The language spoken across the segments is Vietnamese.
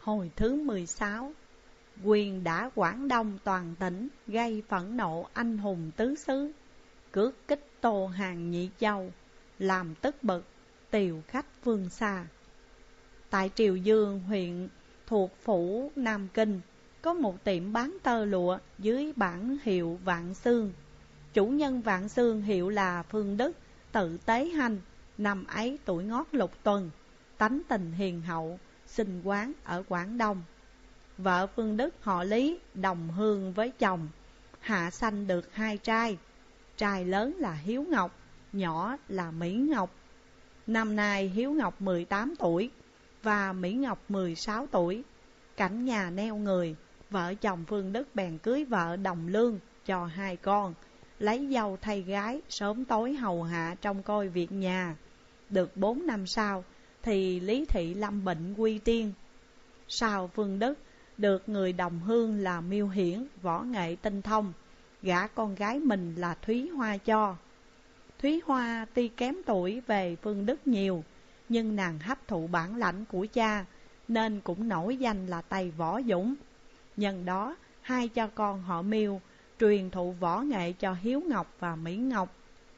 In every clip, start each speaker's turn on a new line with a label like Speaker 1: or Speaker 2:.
Speaker 1: Hồi thứ 16. Quyền đã Quảng Đông toàn tỉnh, gây phẫn nộ anh hùng tứ xứ, cước kích Tô Hàng Nhị Châu, làm tức bực tiều khách phương xa. Tại Triều Dương, huyện thuộc phủ Nam Kinh, có một tiệm bán tơ lụa dưới bản hiệu Vạn Xương. Chủ nhân Vạn Xương hiệu là Phương Đức, tự Tế Hanh, năm ấy tuổi ngót lục tuần, tánh tình hiền hậu, sinh quán ở Quảng Đông. Vợ Phương Đức họ Lý, đồng hương với chồng, hạ sanh được 2 trai. Trai lớn là Hiếu Ngọc, nhỏ là Mỹ Ngọc. Năm nay Hiếu Ngọc 18 tuổi và Mỹ Ngọc 16 tuổi. Cảnh nhà neo người, vợ chồng Phương Đức bèn cưới vợ đồng lương cho 2 con, lấy dâu thay gái, sớm tối hầu hạ trông coi việc nhà. Được 4 năm sau thì Lý Thị lâm bệnh quy tiên. Sau Phương Đức được người đồng hương là Miêu Hiển, võ nghệ tinh thông, gả con gái mình là Thúy Hoa cho. Thúy Hoa tuy kém tuổi về Phương Đức nhiều, nhưng nàng hấp thụ bản lãnh của cha, nên cũng nổi danh là tay võ dũng. Nhân đó, 2 cha con họ Miêu truyền thụ võ nghệ cho Hiếu Ngọc và Mỹ Ngọc.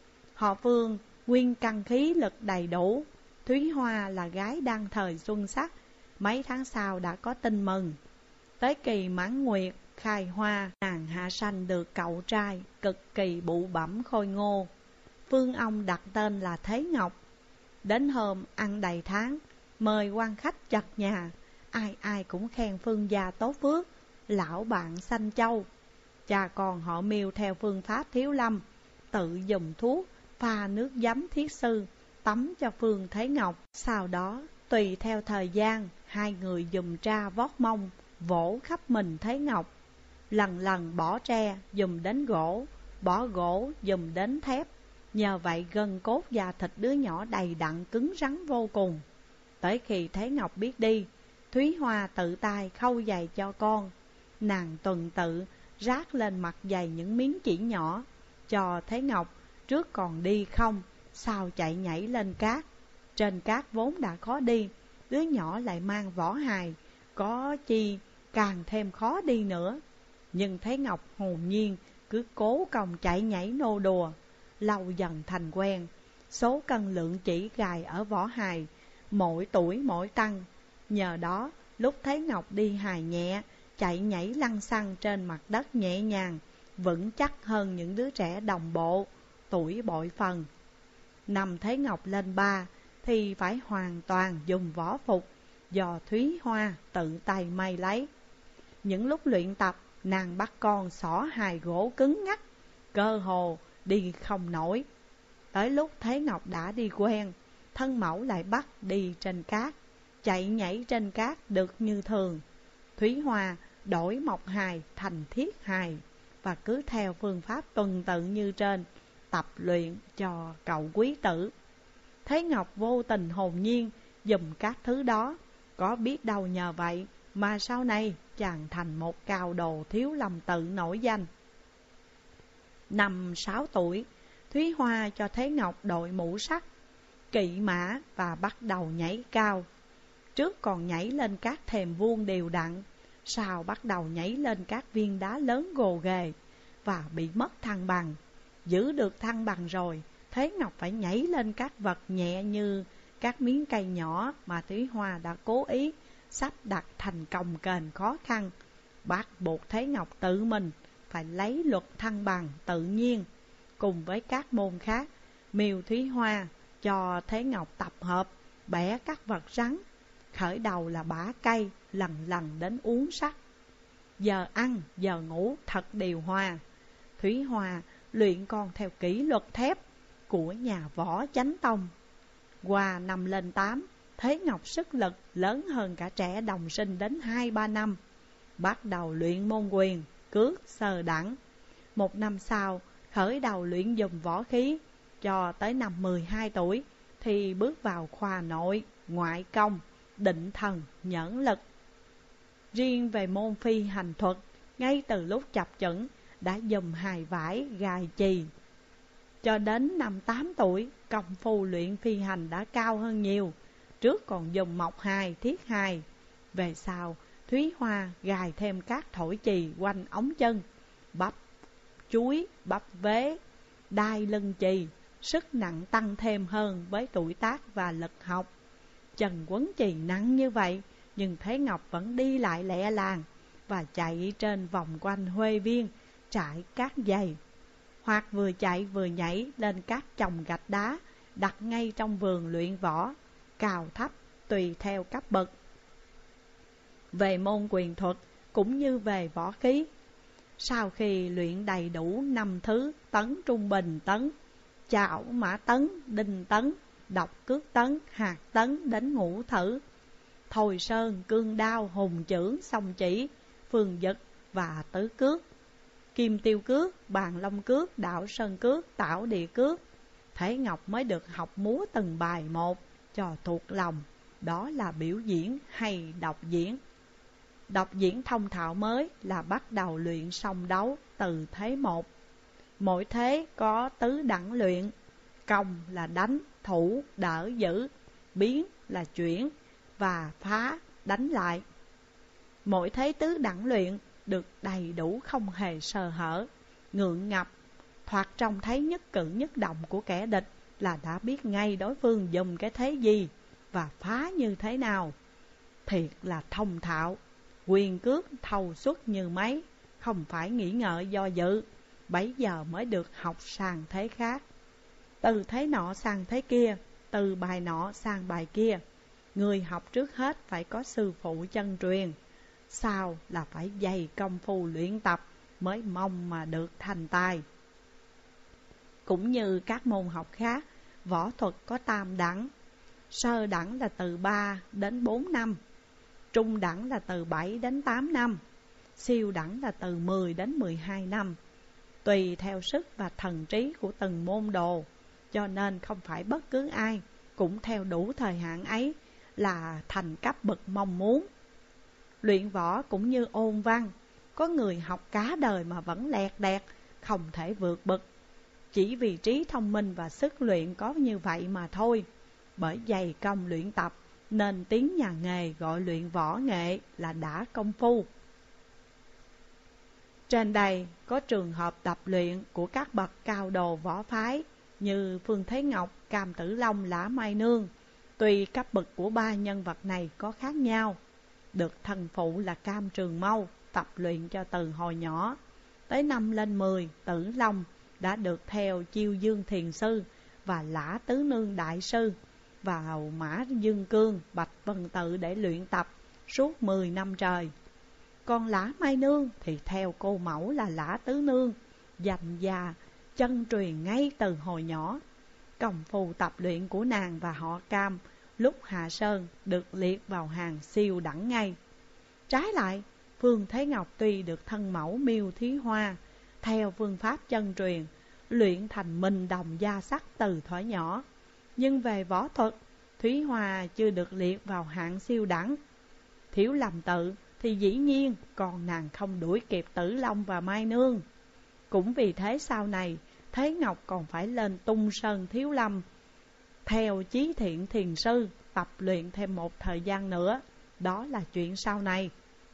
Speaker 1: Họ Phương nguyên căn khí lực đầy đủ. Thúy Hoa là gái đang thời xuân sắc, mấy tháng sau đã có tin mừng. Tới kỳ mãn nguyệt khai hoa, nàng hạ sanh được cậu trai cực kỳ bụ bẫm khôi ngô. Phương ông đặt tên là Thế Ngọc. Đến hôm ăn đầy tháng, mời quan khách chật nhà, ai ai cũng khen Phương gia tốt phước, lão bạn xanh châu. Cha con họ Miêu theo phương pháp Thiếu Lâm, tự dùng thuốc pha nước giấm thiết sư tắm cho Phương Thế Ngọc. Sau đó tùy theo thời gian, 2 người dùng tra vót mông vỗ khắp mình Thế Ngọc, lần lần bỏ tre dùng đến gỗ, bỏ gỗ dùng đến thép. Nhờ vậy gân cốt và thịt đứa nhỏ đầy đặn cứng rắn vô cùng. Tới khi Thế Ngọc biết đi, Thúy Hoa tự tay khâu giày cho con. Nàng tuần tự rát lên mặt giày những miếng chỉ nhỏ cho Thế Ngọc, trước còn đi không, sau chạy nhảy lên cát. Trên cát vốn đã khó đi, đứa nhỏ lại mang võ hài, có chi càng thêm khó đi nữa. Nhưng Thế Ngọc hồn nhiên cứ cố công chạy nhảy nô đùa, lâu dần thành quen. Số cân lượng chỉ gài ở võ hài mỗi tuổi mỗi tăng. Nhờ đó lúc Thế Ngọc đi hài nhẹ, chạy nhảy lăn xăng trên mặt đất nhẹ nhàng, vững chắc hơn những đứa trẻ đồng bộ, tuổi bội phần. Năm Thế Ngọc lên 3 thì phải hoàn toàn dùng võ phục do Thúy Hoa tự tay may lấy. Những lúc luyện tập, nàng bắt con xỏ hài gỗ cứng ngắc, cơ hồ đi không nổi. Tới lúc Thế Ngọc đã đi quen, thân mẫu lại bắt đi trên cát, chạy nhảy trên cát được như thường. Thúy Hoa đổi mộc hài thành thiết hài, và cứ theo phương pháp tuần tự như trên, tập luyện cho cậu quý tử. Thế Ngọc vô tình hồn nhiên dùng các thứ đó, có biết đâu nhờ vậy mà sau này chàng thành một cao đồ Thiếu Lâm tự nổi danh. Năm 6 tuổi, Thúy Hoa cho Thế Ngọc đội mũ sắt, kỵ mã và bắt đầu nhảy cao. Trước còn nhảy lên các thềm vuông đều đặn, sau bắt đầu nhảy lên các viên đá lớn gồ ghề và bị mất thăng bằng. Giữ được thăng bằng rồi, Thế Ngọc phải nhảy lên các vật nhẹ như các miếng cây nhỏ mà Thúy Hoa đã cố ý sắp đặt thành cồng kềnh khó khăn, bắt buộc Thế Ngọc tự mình phải lấy luật thăng bằng tự nhiên. Cùng với các môn khác, Miêu Thúy Hoa cho Thế Ngọc tập hợp bẻ các vật rắn, khởi đầu là bả cây, lần lần đến uống sắt. Giờ ăn, giờ ngủ thật điều hòa. Thúy Hoa luyện con theo kỷ luật thép của nhà võ Chánh Tông. Qua năm lên 8, Thế Ngọc sức lực lớn hơn cả trẻ đồng sinh đến 2-3 năm, bắt đầu luyện môn quyền, cước, sờ đẳng. 1 năm sau, khởi đầu luyện dùng võ khí, cho tới năm 12 tuổi thì bước vào khoa nội, ngoại công, định thần, nhẫn lực. Riêng về môn phi hành thuật, ngay từ lúc chập chững đã dùng hài vải gài chì. Cho đến năm 8 tuổi, công phu luyện phi hành đã cao hơn nhiều. Trước còn dùng mộc hài, thiết hài, Về sau, Thúy Hoa gài thêm các thổi chì quanh ống chân, bắp chuối, bắp vế, đai lưng chì, sức nặng tăng thêm hơn với tuổi tác và lực học. Chân quấn chì nặng như vậy, nhưng Thế Ngọc vẫn đi lại lẹ làng và chạy trên vòng quanh Huê Viên, trải cát dày, hoặc vừa chạy vừa nhảy lên các chồng gạch đá đặt ngay trong vườn luyện võ, cao thấp tùy theo cấp bậc. Về môn quyền thuật cũng như về võ khí, sau khi luyện đầy đủ 5 thứ tấn, trung bình tấn, chảo mã tấn, đinh tấn, độc cước tấn, hạt tấn đến ngũ thử, thôi sơn, cương đao, hùng chưởng, song chỉ, phương dực và tứ cước, kim tiêu cước, bàn long cước, đạo sơn cước, tảo địa cước, Thế Ngọc mới được học múa từng bài một cho thuộc lòng. Đó là biểu diễn hay đọc diễn. Đọc diễn thông thạo mới là bắt đầu luyện song đấu từ thế 1. Mỗi thế có tứ đẳng luyện. Công là đánh, thủ, đỡ, giữ. Biến là chuyển và phá, đánh lại. Mỗi thế tứ đẳng luyện được đầy đủ không hề sơ hở, ngượng ngập, thoạt trông thấy nhất cử nhất động của kẻ địch là đã biết ngay đối phương dùng cái thế gì và phá như thế nào. Thiệt là thông thạo, quyền cước thâu suốt như máy, không phải nghĩ ngợi do dự, bấy giờ mới được học sang thế khác. Từ thế nọ sang thế kia, từ bài nọ sang bài kia, người học trước hết phải có sư phụ chân truyền, sau là phải dày công phu luyện tập mới mong mà được thành tài. Cũng như các môn học khác, võ thuật có tam đẳng. Sơ đẳng là từ 3 đến 4 năm, trung đẳng là từ 7 đến 8 năm, siêu đẳng là từ 10 đến 12 năm, tùy theo sức và thần trí của từng môn đồ, cho nên không phải bất cứ ai cũng theo đủ thời hạn ấy là thành cấp bậc mong muốn. Luyện võ cũng như ôn văn, có người học cả đời mà vẫn lẹt đẹt, không thể vượt bậc, chỉ vì trí thông minh và sức luyện có như vậy mà thôi. Bởi dày công luyện tập nên tiếng nhà nghề gọi luyện võ nghệ là đã công phu. Trên đây có trường hợp tập luyện của các bậc cao đồ võ phái như Phương Thế Ngọc, Cam Tử Long, Lã Mai Nương. Tuy cấp bậc của ba nhân vật này có khác nhau, được thần phụ là Cam Trường Mâu tập luyện cho từ hồi nhỏ. Tới năm lên 10, Tử Long đã được theo Chiêu Dương Thiền Sư và Lã Tứ Nương Đại Sư vào Mã Dương Cương, Bạch Vân Tự để luyện tập suốt 10 năm trời. Còn Lã Mai Nương thì theo cô mẫu là Lã Tứ Nương, dành già chân truyền ngay từ hồi nhỏ. Công phu tập luyện của nàng và họ Cam lúc hạ sơn được liệt vào hàng siêu đẳng ngay. Trái lại, Phương Thế Ngọc tuy được thân mẫu Miêu Thúy Hoa theo phương pháp chân truyền, luyện thành minh đồng gia sắc từ thuở nhỏ, nhưng về võ thuật, Thúy Hoa chưa được liệt vào hạng siêu đẳng. Thiếu Lâm Tự thì dĩ nhiên còn nàng không đuổi kịp Tử Long và Mai Nương. Cũng vì thế sau này, Thế Ngọc còn phải lên Tung Sơn Thiếu Lâm theo Chí Thiện Thiền Sư tập luyện thêm một thời gian nữa. Đó là chuyện sau này.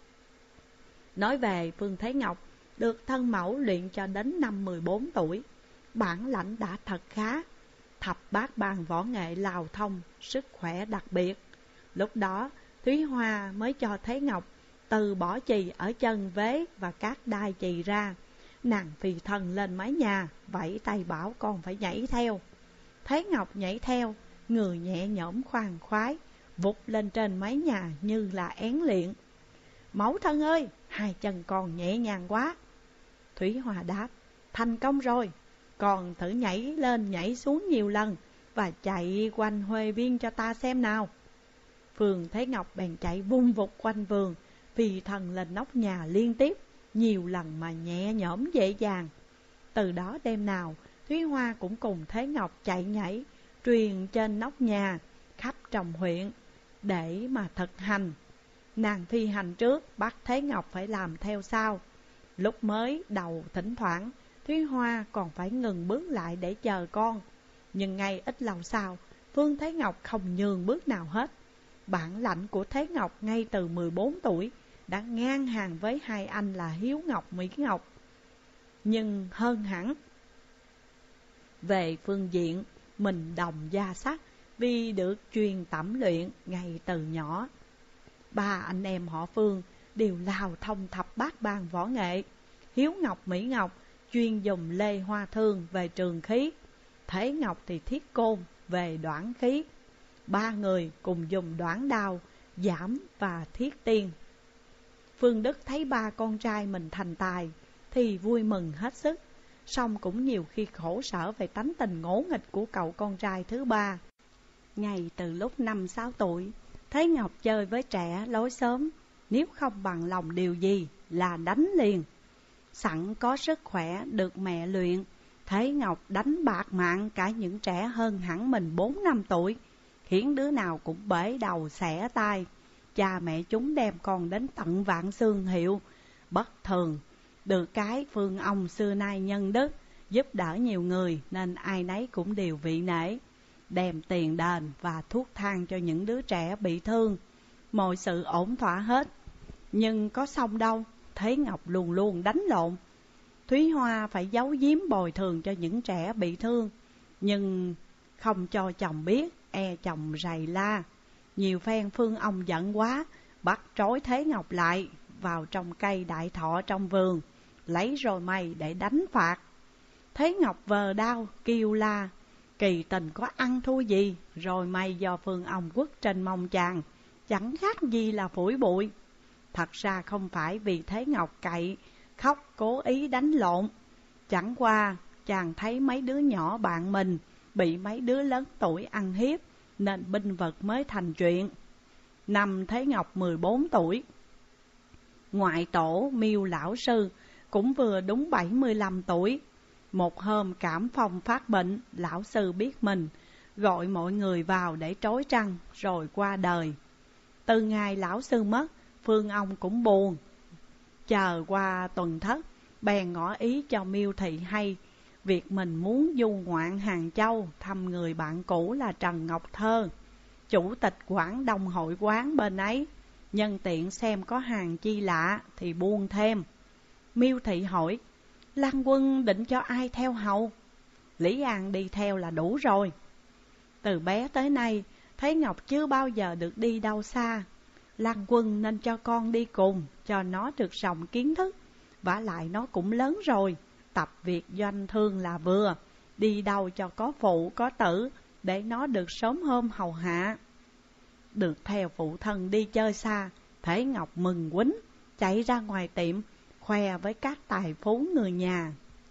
Speaker 1: Nói về Phương Thế Ngọc, được thân mẫu luyện cho đến năm 14 tuổi, bản lãnh đã thật khá, thập bát bàn võ nghệ lào thông, sức khỏe đặc biệt. Lúc đó, Thúy Hoa mới cho Thế Ngọc từ bỏ chì ở chân vế và các đai chì ra. Nàng phi thân lên mái nhà, vẫy tay bảo con phải nhảy theo. Thế Ngọc nhảy theo, người nhẹ nhõm khoan khoái, vụt lên trên mái nhà như là én luyện. Mẫu thân ơi, hai chân con nhẹ nhàng quá. Thúy Hoa đáp, thành công rồi, còn thử nhảy lên nhảy xuống nhiều lần và chạy quanh Huê Viên cho ta xem nào. Phương Thế Ngọc bèn chạy vung vụt quanh vườn, phi thân lên nóc nhà liên tiếp, nhiều lần mà nhẹ nhõm dễ dàng. Từ đó đêm nào, Thúy Hoa cũng cùng Thế Ngọc chạy nhảy, truyền trên nóc nhà, khắp trong huyện, để mà thực hành. Nàng thi hành trước, bắt Thế Ngọc phải làm theo sau. Lúc mới đầu thỉnh thoảng, Thúy Hoa còn phải ngừng bước lại để chờ con. Nhưng ngay ít lâu sau, Phương Thế Ngọc không nhường bước nào hết. Bản lãnh của Thế Ngọc ngay từ 14 tuổi đã ngang hàng với hai anh là Hiếu Ngọc, Mỹ Ngọc, nhưng hơn hẳn. Về phương diện mình đồng gia sắc, vì được truyền tẩm luyện ngay từ nhỏ. Ba anh em họ Phương đều lào thông thập bát ban võ nghệ. Hiếu Ngọc, Mỹ Ngọc chuyên dùng lê hoa thương về trường khí, Thế Ngọc thì thiết côn về đoản khí. Ba người cùng dùng đoản đao, giảm và thiết tiên. Phương Đức thấy ba con trai mình thành tài thì vui mừng hết sức, song cũng nhiều khi khổ sở về tánh tình ngỗ nghịch của cậu con trai thứ ba. Ngay từ lúc 5-6 tuổi, Thế Ngọc chơi với trẻ lối xóm, nếu không bằng lòng điều gì là đánh liền. Sẵn có sức khỏe được mẹ luyện, Thế Ngọc đánh bạc mạng cả những trẻ hơn hẳn mình 4-5 tuổi, khiến đứa nào cũng bể đầu xẻ tai. Cha mẹ chúng đem con đến tận vạn xương hiệu. Bất thường, được cái Phương ông xưa nay nhân đức, giúp đỡ nhiều người nên ai nấy cũng đều vị nể, đem tiền đền và thuốc thang cho những đứa trẻ bị thương. Mọi sự ổn thỏa hết. Nhưng có xong đâu, Thế Ngọc luôn luôn đánh lộn. Thúy Hoa phải giấu giếm bồi thường cho những trẻ bị thương, nhưng không cho chồng biết, e chồng rầy la. Nhiều phen Phương ông giận quá, bắt trói Thế Ngọc lại vào trong cây đại thọ trong vườn, lấy rồi mày để đánh phạt. Thế Ngọc vờ đau kêu la, kỳ tình có ăn thua gì, rồi mày do Phương ông quất trên mông chàng, chẳng khác gì là phủi bụi. Thật ra không phải vì Thế Ngọc cậy khóc cố ý đánh lộn, chẳng qua chàng thấy mấy đứa nhỏ bạn mình bị mấy đứa lớn tuổi ăn hiếp, nên binh vật mới thành chuyện. Năm Thế Ngọc 14 tuổi, ngoại tổ Miêu lão sư cũng vừa đúng 75 tuổi. Một hôm cảm phong phát bệnh, lão sư biết mình, gọi mọi người vào để trói trăng rồi qua đời. Từ ngày lão sư mất, Phương ông cũng buồn. Chờ qua tuần thất, bèn ngỏ ý cho Miêu thị hay việc mình muốn du ngoạn Hàng Châu thăm người bạn cũ là Trần Ngọc Thơ, chủ tịch Quảng Đông hội quán bên ấy, nhân tiện xem có hàng chi lạ thì buôn thêm. Miêu thị hỏi, Lan Quân định cho ai theo hầu? Lý An đi theo là đủ rồi. Từ bé tới nay, Thế Ngọc chưa bao giờ được đi đâu xa. Lan Quân nên cho con đi cùng, cho nó được rộng kiến thức. Vả lại nó cũng lớn rồi, tập việc doanh thương là vừa, đi đâu cho có phụ có tử, để nó được sớm hôm hầu hạ. Được theo phụ thân đi chơi xa, Thế Ngọc mừng quýnh, chạy ra ngoài tiệm, khoe với các tài phú người nhà.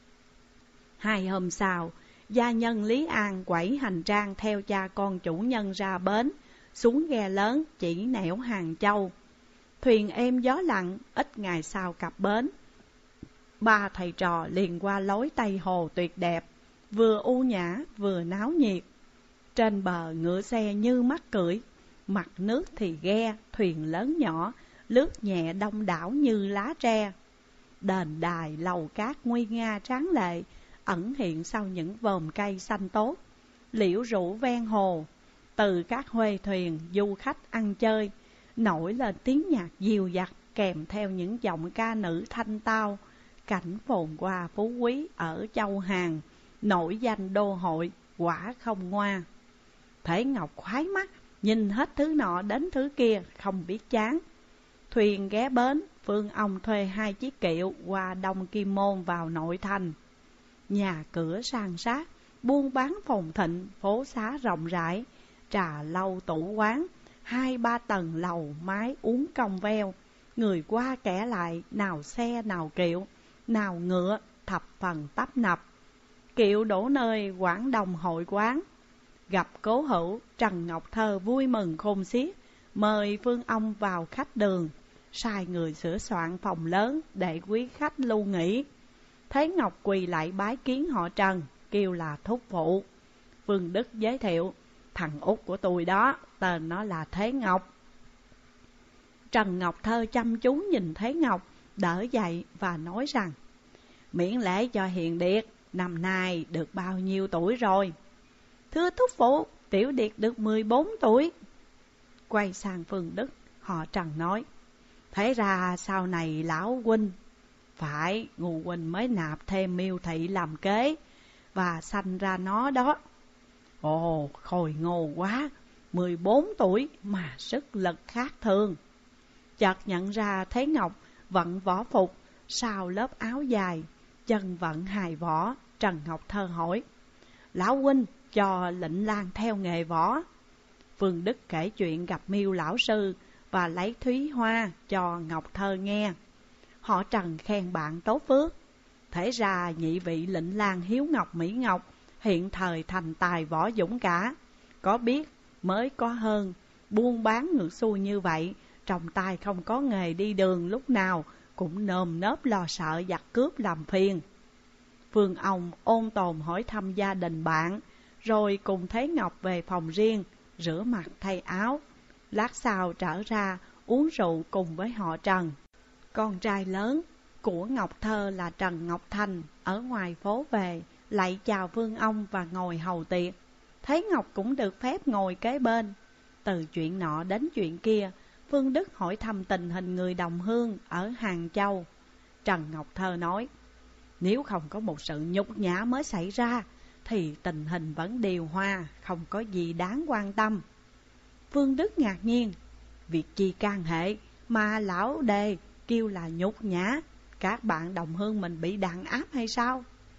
Speaker 1: 2 hôm sau, gia nhân Lý An quẩy hành trang theo cha con chủ nhân ra bến, xuống ghe lớn chỉ nẻo Hàng Châu. Thuyền êm gió lặng, ít ngày sau cập bến. Ba thầy trò liền qua lối Tây Hồ tuyệt đẹp, vừa u nhã vừa náo nhiệt. Trên bờ ngựa xe như mắt cưỡi, mặt nước thì ghe, thuyền lớn nhỏ, lướt nhẹ đông đảo như lá tre. Đền đài lầu cát nguy nga tráng lệ, ẩn hiện sau những vòm cây xanh tốt. Liễu rủ ven hồ, từ các huê thuyền du khách ăn chơi, nổi lên tiếng nhạc dìu dặt kèm theo những giọng ca nữ thanh tao. Cảnh phồn hoa phú quý ở Châu Hàn, nổi danh đô hội, quả không ngoa. Thế Ngọc khoái mắt, nhìn hết thứ nọ đến thứ kia, không biết chán. Thuyền ghé bến, Phương ông thuê 2 chiếc kiệu qua Đông Kim Môn vào nội thành. Nhà cửa san sát, buôn bán phồn thịnh, phố xá rộng rãi, trà lâu tủ quán, 2-3 tầng lầu mái uống cong veo. Người qua kẻ lại, nào xe nào kiệu, nào ngựa, thập phần tấp nập. Kiệu đổ nơi Quảng Đông hội quán, gặp cố hữu Trần Ngọc Thơ vui mừng khôn xiết, mời Phương ông vào khách đường, sai người sửa soạn phòng lớn để quý khách lưu nghỉ. Thế Ngọc quỳ lại bái kiến họ Trần, kêu là thúc phụ. Phương Đức giới thiệu, thằng út của tôi đó, tên nó là Thế Ngọc. Trần Ngọc Thơ chăm chú nhìn Thế Ngọc, đỡ dậy và nói rằng, miễn lễ cho Hiền Điệt, năm nay được bao nhiêu tuổi rồi? Thưa thúc phụ, Tiểu Điệt được 14 tuổi. Quay sang Phương Đức, họ Trần nói: thế ra sau này lão huynh phải ngu huynh mới nạp thêm Miêu Thị làm kế và sanh ra nó đó. Ồ, khôi ngô quá, 14 tuổi mà sức lực khác thường. Chợt nhận ra Thế Ngọc vận võ phục, sau lớp áo dài, chân vận hài võ. Trần Ngọc Thơ hỏi: lão huynh cho Lệnh Lang theo nghề võ. Phương Đức kể chuyện gặp Miêu lão sư và lấy Thúy Hoa cho Ngọc Thơ nghe. Họ Trần khen bạn tốt phước. Thế ra nhị vị Lệnh Lang Hiếu Ngọc Mỹ Ngọc hiện thời thành tài võ dũng cả. Có biết mới có hơn, buôn bán ngược xuôi như vậy, trong tay không có nghề đi đường, lúc nào cũng nơm nớp lo sợ giặc cướp làm phiền. Phương ông ôn tồn hỏi thăm gia đình bạn, rồi cùng Thế Ngọc về phòng riêng, rửa mặt thay áo. Lát sau trở ra uống rượu cùng với họ Trần. Con trai lớn của Ngọc Thơ là Trần Ngọc Thành ở ngoài phố về, lạy chào Phương ông và ngồi hầu tiệc. Thế Ngọc cũng được phép ngồi kế bên. Từ chuyện nọ đến chuyện kia, Phương Đức hỏi thăm tình hình người đồng hương ở Hàng Châu. Trần Ngọc Thơ nói: nếu không có một sự nhục nhã mới xảy ra, thì tình hình vẫn điều hòa, không có gì đáng quan tâm. Phương Đức ngạc nhiên: việc chi can hệ mà lão đề kêu là nhục nhã? Các bạn đồng hương mình bị đàn áp hay sao?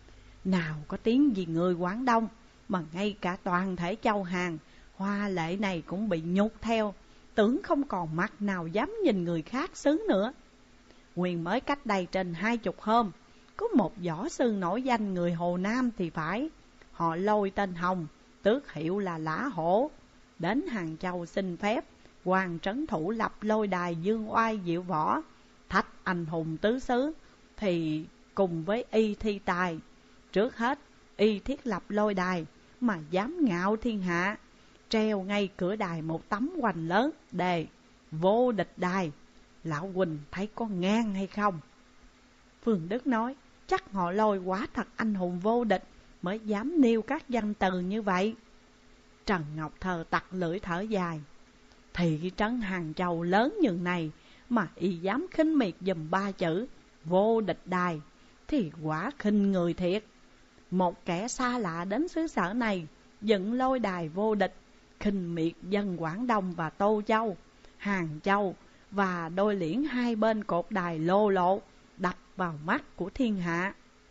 Speaker 1: Nào có tiếng gì người Quảng Đông, mà ngay cả toàn thể châu Hàn, Hoa Lệ này cũng bị nhục theo, tưởng không còn mặt nào dám nhìn người khác xứ nữa. Nguyên mới cách đây trên 20 hôm, có một võ sư nổi danh người Hồ Nam thì phải, họ Lôi tên Hồng, tước hiệu là Lã Hổ, đến Hàng Châu xin phép hoàng trấn thủ lập lôi đài dương oai diệu võ, thách anh hùng tứ xứ, thì cùng với y thi tài. Trước hết y thiết lập lôi đài mà dám ngạo thiên hạ, treo ngay cửa đài một tấm hoành lớn đề vô địch đài. Lão huynh thấy có ngang hay không? Phương Đức nói: chắc họ Lôi quả thật anh hùng vô địch mới dám nêu các danh từ như vậy. Trần Ngọc Thơ tặc lưỡi thở dài: thị trấn Hàng Châu lớn như này mà y dám khinh miệt dùm 3 chữ vô địch đài, thì quả khinh người thiệt. Một kẻ xa lạ đến xứ sở này dựng lôi đài vô địch, khinh miệt dân Quảng Đông và Tô Châu, Hàng Châu, và đôi liễn hai bên cột đài lô lộ đập vào mắt của thiên hạ.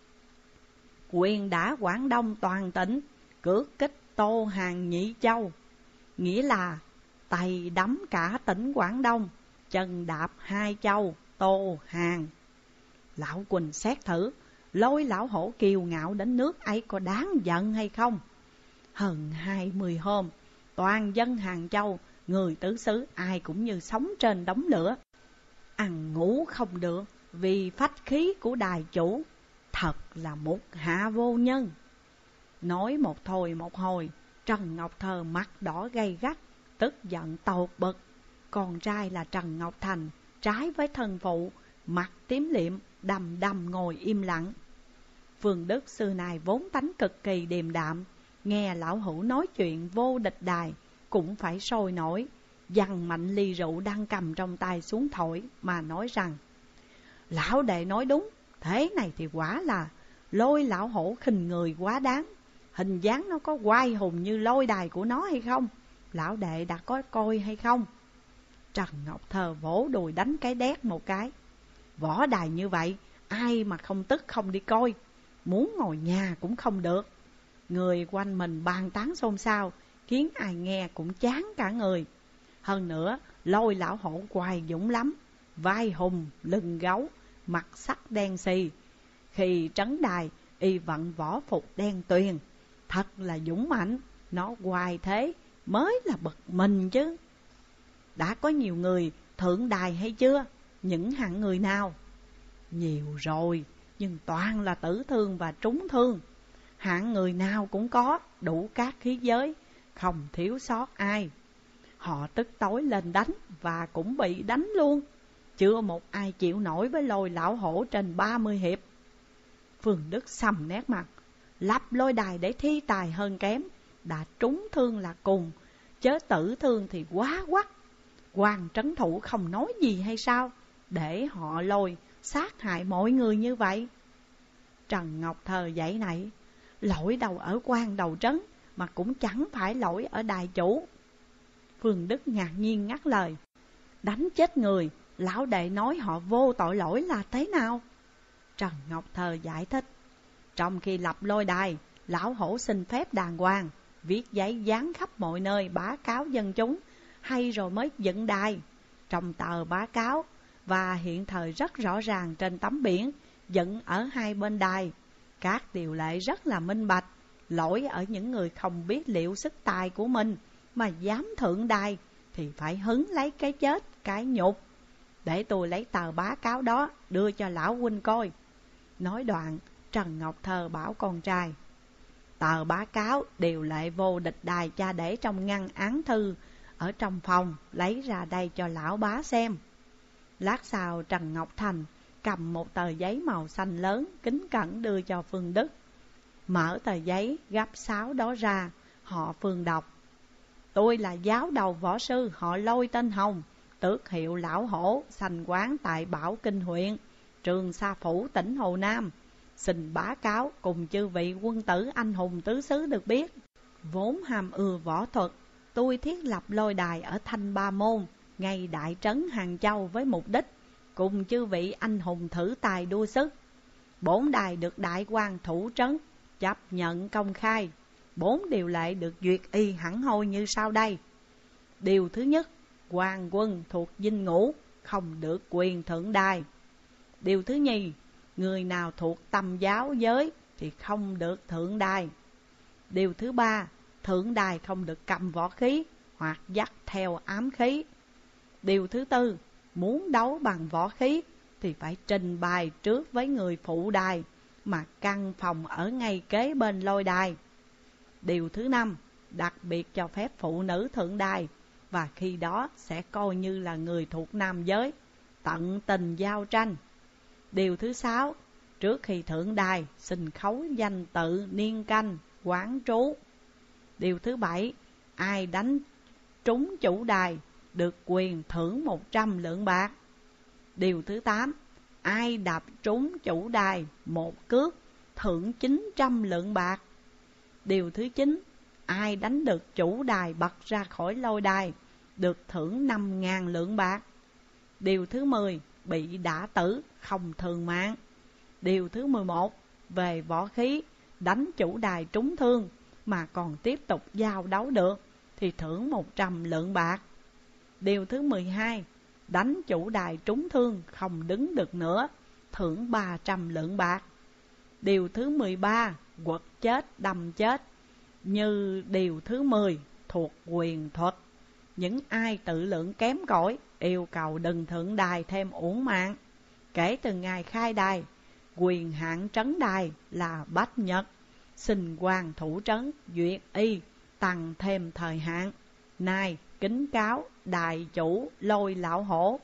Speaker 1: Quyền đã Quảng Đông toàn tỉnh, cước kích Tô Hàng Nhị Châu, nghĩa là tay đấm cả tỉnh Quảng Đông, chân đạp 2 châu Tô Hàng. Lão Quỳnh xét thử, Lôi lão hổ kiêu ngạo đến nước ấy có đáng giận hay không? Hơn 20 hôm, toàn dân Hàng Châu, người tứ xứ ai cũng như sống trên đống lửa, ăn ngủ không được vì phách khí của đài chủ, thật là một hạ vô nhân. Nói một thôi một hồi, Trần Ngọc Thơ mặt đỏ gay gắt, tức giận tột bực. Con trai là Trần Ngọc Thành, trái với thân phụ, mặt tím liệm, đầm đầm ngồi im lặng. Phương Đức xưa này vốn tánh cực kỳ điềm đạm, nghe lão hữu nói chuyện vô địch đài cũng phải sôi nổi, giằng mạnh ly rượu đang cầm trong tay xuống thổi mà nói rằng: lão đệ nói đúng, thế này thì quả là Lôi lão hổ khinh người quá đáng. Hình dáng nó có oai hùng như lôi đài của nó hay không? Lão đệ đã có coi hay không? Trần Ngọc Thơ vỗ đùi đánh cái đét một cái: võ đài như vậy, ai mà không tức không đi coi, muốn ngồi nhà cũng không được. Người quanh mình bàn tán xôn xao, khiến ai nghe cũng chán cả người. Hơn nữa, Lôi lão hổ hoài dũng lắm, vai hùng, lưng gấu, mặt sắc đen xì. Khi trấn đài, y vận võ phục đen tuyền, thật là dũng mạnh. Nó hoài thế mới là bực mình chứ. Đã có nhiều người thượng đài hay chưa? Những hạng người nào? Nhiều rồi, nhưng toàn là tử thương và trúng thương. Hạng người nào cũng có, đủ các khí giới, không thiếu sót ai. Họ tức tối lên đánh và cũng bị đánh luôn. Chưa một ai chịu nổi với Lôi lão hổ trên 30 hiệp. Phương Đức sầm nét mặt: lập lôi đài để thi tài hơn kém, đã trúng thương là cùng, chớ tử thương thì quá quắc. Quan trấn thủ không nói gì hay sao, để họ lôi sát hại mọi người như vậy? Trần Ngọc Thơ dậy nảy, lỗi đâu ở quan đầu trấn, mà cũng chẳng phải lỗi ở đài chủ. Phương Đức ngạc nhiên ngắt lời, đánh chết người, lão đệ nói họ vô tội lỗi là thế nào? Trần Ngọc Thơ giải thích, trong khi lập lôi đài, lão hổ xin phép đàng hoàng, viết giấy dán khắp mọi nơi báo cáo dân chúng, hay rồi mới dựng đài. Trong tờ báo cáo và hiện thời rất rõ ràng trên tấm biển dựng ở hai bên đài, các điều lệ rất là minh bạch. Lỗi ở những người không biết liệu sức tài của mình mà dám thượng đài thì phải hứng lấy cái chết, cái nhục. Để tôi lấy tờ báo cáo đó đưa cho lão huynh coi. Nói đoạn, Trần Ngọc Thơ bảo con trai, tờ báo cáo điều lệ vô địch đài cha để trong ngăn án thư ở trong phòng, lấy ra đây cho lão bá xem. Lát sau Trần Ngọc Thành cầm một tờ giấy màu xanh lớn, kính cẩn đưa cho Phương Đức. Mở tờ giấy gấp 6 đó ra, họ Phương đọc, tôi là giáo đầu võ sư họ Lôi tên Hồng, tước hiệu lão hổ, sanh quán tại Bảo Kinh huyện, Trường Sa Phủ, tỉnh Hồ Nam. Xin bá cáo cùng chư vị quân tử anh hùng tứ xứ được biết, vốn ham ưa võ thuật, tôi thiết lập lôi đài ở Thanh Ba Môn, ngay đại trấn Hàng Châu với mục đích cùng chư vị anh hùng thử tài đua sức. 4 đài được đại quan thủ trấn chấp nhận công khai. 4 điều lệ được duyệt y hẳn hoi như sau đây. Điều thứ nhất, quan quân thuộc dinh ngũ không được quyền thượng đài. Điều thứ nhì, người nào thuộc tầm giáo giới thì không được thượng đài. Điều thứ ba, thượng đài không được cầm võ khí hoặc dắt theo ám khí. Điều thứ tư, muốn đấu bằng võ khí thì phải trình bày trước với người phụ đài, mà căn phòng ở ngay kế bên lôi đài. Điều thứ năm, đặc biệt cho phép phụ nữ thượng đài, và khi đó sẽ coi như là người thuộc nam giới, tận tình giao tranh. Điều thứ sáu, trước khi thượng đài xin khấu danh tự, niên canh, quán trú. Điều thứ bảy, ai đánh trúng chủ đài được quyền thưởng 100 lượng bạc. Điều thứ 8, ai đạp trúng chủ đài một cước thưởng 900 lượng bạc. Điều thứ 9, ai đánh được chủ đài bật ra khỏi lôi đài được thưởng 5.000 lượng bạc. Điều thứ 10, bị đả tử không thường mạng. Điều thứ 11, về võ khí, đánh chủ đài trúng thương mà còn tiếp tục giao đấu được thì thưởng 100 lượng bạc. Điều thứ 12, đánh chủ đài trúng thương không đứng được nữa, thưởng 300 lượng bạc. Điều thứ 13, quật chết, đâm chết. Như điều thứ 10, thuộc quyền thuật. Những ai tự lượng kém cỏi yêu cầu đừng thượng đài thêm uổng mạng. Kể từ ngày khai đài, quyền hạn trấn đài là bách nhật. Xin quan thủ trấn duyệt y tăng thêm thời hạn. Nay kính cáo đại chủ Lôi lão hổ.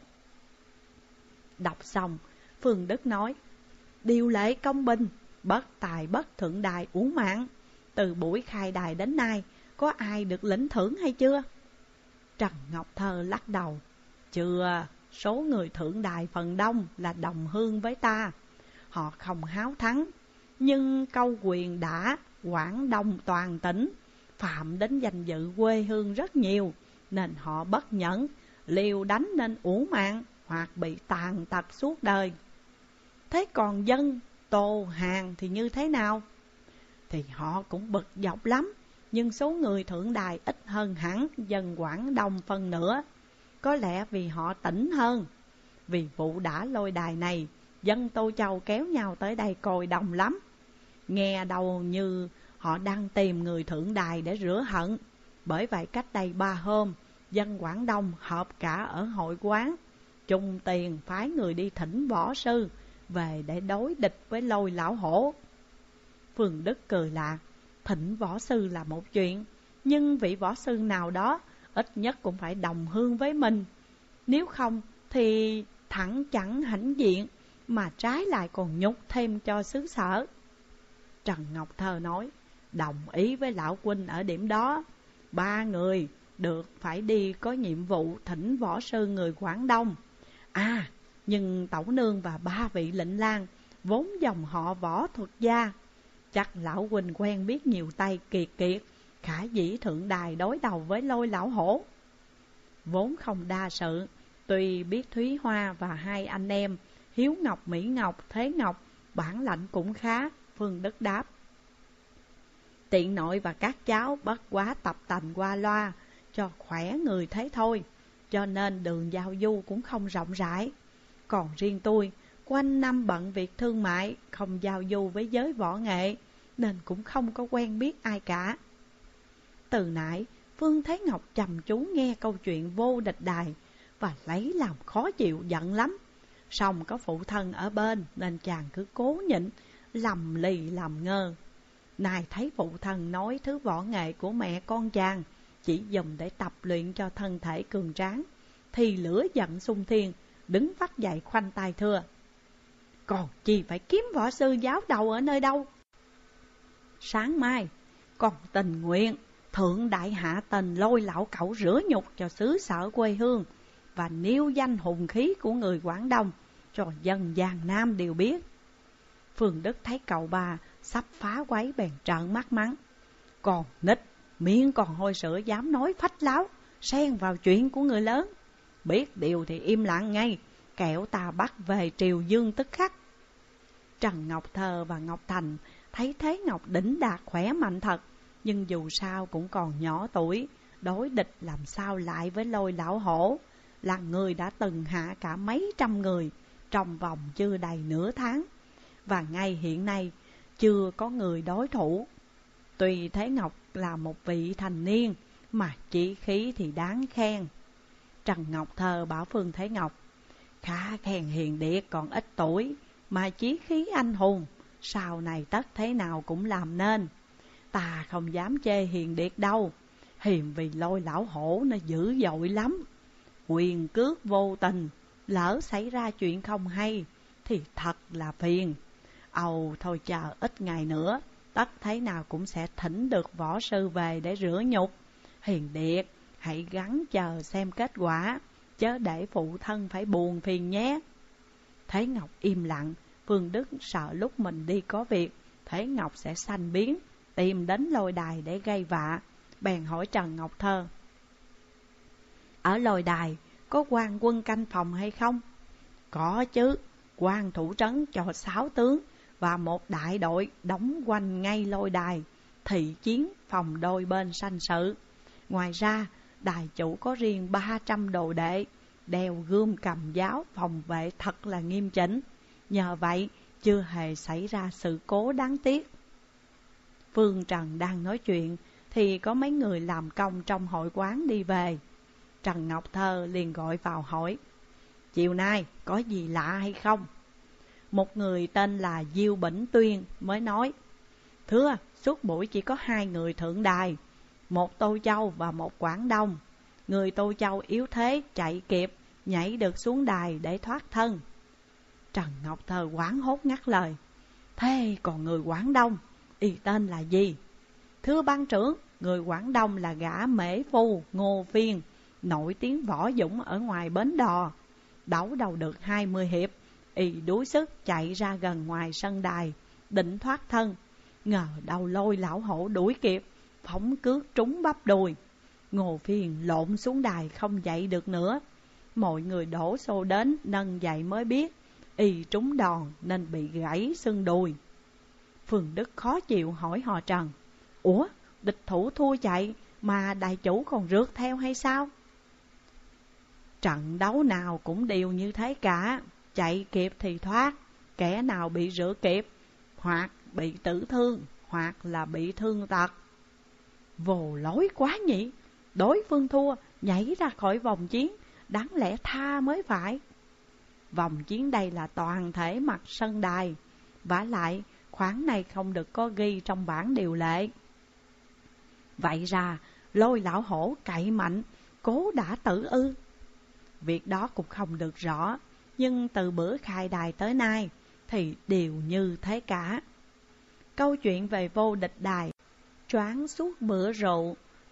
Speaker 1: Đọc xong, Phương Đức nói, điều lệ công bình, bất tài bất thượng đài uổng mạng. Từ buổi khai đài đến nay, có ai được lĩnh thưởng hay chưa? Trần Ngọc Thơ lắc đầu, chưa. Số người thượng đài phần đông là đồng hương với ta, họ không háo thắng. Nhưng câu quyền đã Quảng Đông toàn tỉnh, phạm đến danh dự quê hương rất nhiều, nên họ bất nhẫn, liều đánh nên uổng mạng hoặc bị tàn tật suốt đời. Thế còn dân Tô Hàng thì như thế nào? Thì họ cũng bực dọc lắm, nhưng số người thượng đài ít hơn hẳn dân Quảng Đông phân nửa. Có lẽ vì họ tỉnh hơn. Vì vụ đã lôi đài này, dân Tô Châu kéo nhau tới đây coi đông lắm. Nghe đầu như họ đang tìm người thượng đài để rửa hận. Bởi vậy cách đây 3 hôm, dân Quảng Đông họp cả ở hội quán, chung tiền phái người đi thỉnh võ sư về để đối địch với Lôi lão hổ. Phương Đức cười lạc, thỉnh võ sư là một chuyện, nhưng vị võ sư nào đó ít nhất cũng phải đồng hương với mình. Nếu không thì thẳng chẳng hãnh diện, mà trái lại còn nhục thêm cho xứ sở. Trần Ngọc Thơ nói, đồng ý với lão huynh ở điểm đó. 3 người được phải đi có nhiệm vụ thỉnh võ sư người Quảng Đông. Nhưng tẩu nương và 3 vị lệnh lang vốn dòng họ võ thuật gia, chắc lão huynh quen biết nhiều tay kiệt kiệt, khả dĩ thượng đài đối đầu với Lôi lão hổ. Vốn không đa sự, tuy biết Thúy Hoa và 2 anh em Hiếu Ngọc, Mỹ Ngọc, Thế Ngọc bản lãnh cũng khá. Phương Đức đáp: tiện nội và các cháu bất quá tập tành qua loa cho khỏe người thế thôi, cho nên đường giao du cũng không rộng rãi. Còn riêng tôi, quanh năm bận việc thương mại, không giao du với giới võ nghệ, nên cũng không có quen biết ai cả. Từ nãy, Phương Thế Ngọc trầm chú nghe câu chuyện vô địch đài và lấy làm khó chịu giận lắm. Song có phụ thân ở bên nên chàng cứ cố nhịn, lầm lì làm ngơ. Này thấy phụ thân nói thứ võ nghệ của mẹ con chàng chỉ dùng để tập luyện cho thân thể cường tráng, thì lửa giận xung thiên, đứng vắt dậy khoanh tay thưa: còn chi phải kiếm võ sư giáo đầu ở nơi đâu? Sáng mai còn tình nguyện thượng đại hạ tình Lôi lão cẩu rửa nhục cho xứ sở quê hương và nêu danh hùng khí của người Quảng Đông cho dân gian Nam đều biết. Phương Đức thấy cậu bà sắp phá quấy bèn trợn mắt mắng: còn nít, miệng còn hôi sữa dám nói phách láo, xen vào chuyện của người lớn. Biết điều thì im lặng ngay, kẻo ta bắt về Triều Dương tức khắc. Trần Ngọc Thơ và Ngọc Thành thấy Thế Ngọc đỉnh đạt khỏe mạnh thật, nhưng dù sao cũng còn nhỏ tuổi, đối địch làm sao lại với Lôi lão hổ, là người đã từng hạ cả mấy trăm người trong vòng chưa đầy nửa tháng, và ngay hiện nay chưa có người đối thủ. Tuy Thế Ngọc là một vị thành niên mà chí khí thì đáng khen. Trần Ngọc Thơ bảo Phương Thế Ngọc: khá khen Hiền Điệt còn ít tuổi mà chí khí anh hùng, sau này tất thế nào cũng làm nên. Ta không dám chê Hiền Điệt đâu, hiềm vì Lôi lão hổ nó dữ dội lắm. Quyền cước vô tình, lỡ xảy ra chuyện không hay thì thật là phiền. Âu thôi chờ ít ngày nữa, tất thế nào cũng sẽ thỉnh được võ sư về để rửa nhục. Hiền Điệt hãy gắng chờ xem kết quả, chớ để phụ thân phải buồn phiền nhé. Thế Ngọc im lặng. Phương Đức sợ lúc mình đi có việc, Thế Ngọc sẽ sanh biến, tìm đến Lôi đài để gây vạ, bèn hỏi Trần Ngọc Thơ: ở Lôi đài có quan quân canh phòng hay không? Có chứ, quan thủ trấn cho 6 tướng và một đại đội đóng quanh ngay Lôi đài, thị chiến phòng đôi bên sanh sự. Ngoài ra, đài chủ có riêng 300 đồ đệ, đeo gươm cầm giáo phòng vệ thật là nghiêm chỉnh. Nhờ vậy, chưa hề xảy ra sự cố đáng tiếc. Phương Trần đang nói chuyện, thì có mấy người làm công trong hội quán đi về. Trần Ngọc Thơ liền gọi vào hỏi: chiều nay có gì lạ hay không? Một người tên là Diêu Bỉnh Tuyên mới nói: thưa, suốt buổi chỉ có 2 người thượng đài, một Tô Châu và một Quảng Đông. Người Tô Châu yếu thế chạy kịp, nhảy được xuống đài để thoát thân. Trần Ngọc Thơ hoảng hốt ngắt lời: thế còn người Quảng Đông, y tên là gì? Thưa ban trưởng, người Quảng Đông là gã mễ phu Ngô Phiên, nổi tiếng võ dũng ở ngoài bến đò. Đấu đầu được 20 hiệp, y đuối sức chạy ra gần ngoài sân đài, định thoát thân. Ngờ đâu Lôi lão hổ đuổi kịp, phóng cước trúng bắp đùi. Ngô Phiên lộn xuống đài không dậy được nữa. Mọi người đổ xô đến nâng dậy mới biết y trúng đòn nên bị gãy xương đùi. Phương Đức khó chịu hỏi họ Trần: ủa, địch thủ thua chạy mà đại chủ còn rượt theo hay sao? Trận đấu nào cũng đều như thế cả, chạy kịp thì thoát, kẻ nào bị rửa kịp hoặc bị tử thương hoặc là bị thương tật. Vồ lối quá nhỉ, đối phương thua nhảy ra khỏi vòng chiến, đáng lẽ tha mới phải. Vòng chiến đây là toàn thể mặt sân đài, vả lại khoản này không được có ghi trong bản điều lệ. Vậy ra Lôi lão hổ cậy mạnh, cố đã tử ư? Việc đó cũng không được rõ, nhưng từ bữa khai đài tới nay thì đều như thế cả. Câu chuyện về vô địch đài choáng suốt bữa rượu,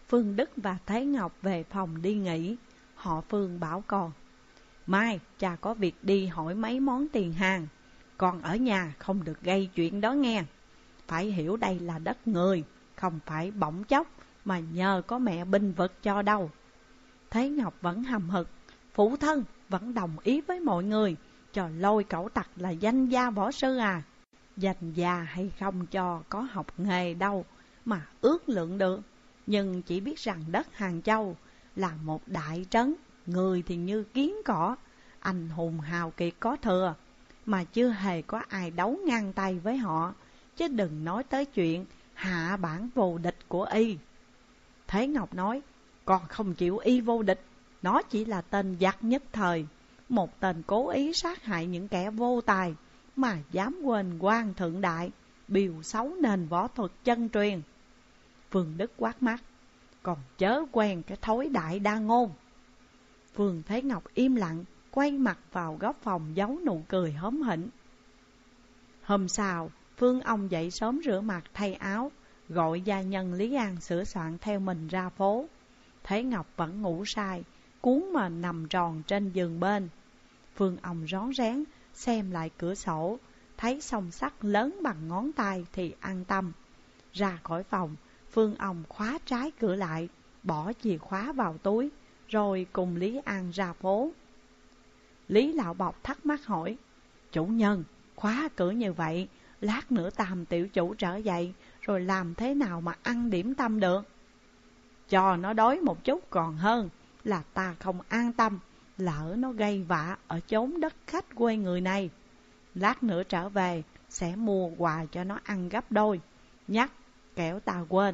Speaker 1: Phương Đức và Thái Ngọc về phòng đi nghỉ. Họ Phương bảo con: mai cha có việc đi hỏi mấy món tiền hàng, con ở nhà không được gây chuyện đó nghe. Phải hiểu đây là đất người, không phải bỗng chốc mà nhờ có mẹ binh vực cho đâu. Thế Ngọc vẫn hầm hực: phụ thân vẫn đồng ý với mọi người, cho lôi cẩu tặc là danh gia võ sư à. Danh gia hay không cho có học nghề đâu mà ước lượng được. Nhưng chỉ biết rằng đất Hàng Châu là một đại trấn, người thì như kiến cỏ, anh hùng hào kiệt có thừa, mà chưa hề có ai đấu ngang tay với họ, chứ đừng nói tới chuyện hạ bản vô địch của y. Thế Ngọc nói: con không chịu y vô địch, nó chỉ là tên giặc nhất thời, một tên cố ý sát hại những kẻ vô tài, mà dám quên quan thượng đại, biểu xấu nền võ thuật chân truyền. Phương Đức quát mắt: còn chớ quen cái thói đại đa ngôn. Phương Thế Ngọc im lặng, quay mặt vào góc phòng giấu nụ cười hóm hỉnh. Hôm sau, Phương ông dậy sớm rửa mặt thay áo, gọi gia nhân Lý An sửa soạn theo mình ra phố. Thế Ngọc vẫn ngủ say, cuốn mền nằm tròn trên giường bên. Phương ông rón rén xem lại cửa sổ, thấy song sắt lớn bằng ngón tay thì an tâm. Ra khỏi phòng, Phương ông khóa trái cửa lại, bỏ chìa khóa vào túi, rồi cùng Lý An ra phố. Lý Lão Bọc thắc mắc hỏi: chủ nhân, khóa cửa như vậy, lát nữa Tam tiểu chủ trở dậy, rồi làm thế nào mà ăn điểm tâm được? Cho nó đói một chút còn hơn là ta không an tâm, lỡ nó gây vạ ở chốn đất khách quê người này. Lát nữa trở về sẽ mua quà cho nó ăn gấp đôi, nhắc kẻo ta quên.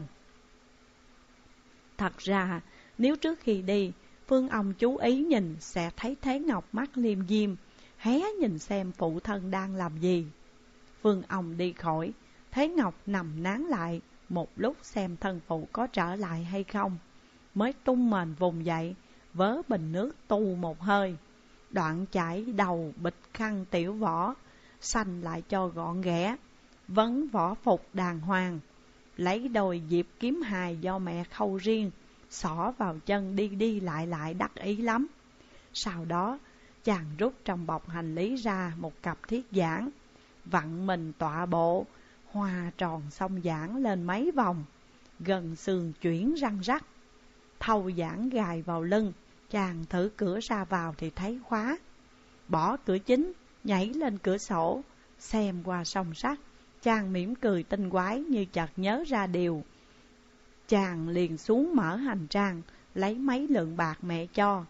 Speaker 1: Thật ra nếu trước khi đi Phương ông chú ý nhìn, sẽ thấy Thế Ngọc mắt liêm diêm, hé nhìn xem phụ thân đang làm gì. Phương ông đi khỏi, Thế Ngọc nằm nán lại một lúc xem thân phụ có trở lại hay không, mới tung mền vùng dậy, vớ bình nước tu một hơi, đoạn chải đầu bịch khăn tiểu võ, xanh lại cho gọn ghẽ, vấn võ phục đàng hoàng, lấy đôi diệp kiếm hài do mẹ khâu riêng, xỏ vào chân đi đi lại đắc ý lắm. Sau đó chàng rút trong bọc hành lý ra một cặp thiết giảng, vặn mình tọa bộ, hòa tròn song giảng lên mấy vòng, gần sườn chuyển răng rắc. Thâu giảng gài vào lưng, chàng thử cửa ra vào thì thấy khóa. Bỏ cửa chính, nhảy lên cửa sổ, xem qua song sắt, chàng mỉm cười tinh quái như chợt nhớ ra điều. Chàng liền xuống mở hành trang, lấy mấy lượng bạc mẹ cho,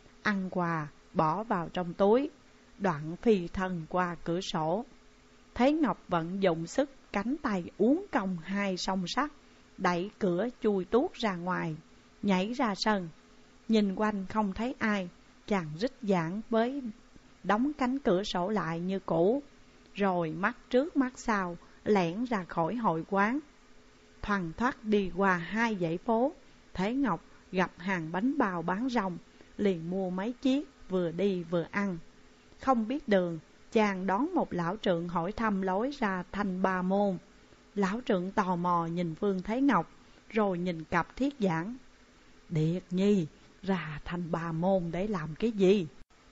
Speaker 1: ăn quà bỏ vào trong túi, đoạn phi thân qua cửa sổ. Thế Ngọc vận dụng sức cánh tay uốn cong hai song sắt, đẩy cửa chui tuốt ra ngoài, nhảy ra sân. Nhìn quanh không thấy ai, chàng rít giảng với đóng cánh cửa sổ lại như cũ, rồi mắt trước mắt sau lẻn ra khỏi hội quán. Thoăn thoắt đi qua hai dãy phố, Thế Ngọc gặp hàng bánh bao bán rong, liền mua mấy chiếc, vừa đi vừa ăn. Không biết đường, chàng đón một lão trượng hỏi thăm lối ra Thanh Ba Môn. Lão trượng tò mò nhìn Phương Thế Ngọc, rồi nhìn cặp thiết giảng. Điệt nhi, ra Thanh Ba Môn để làm cái gì?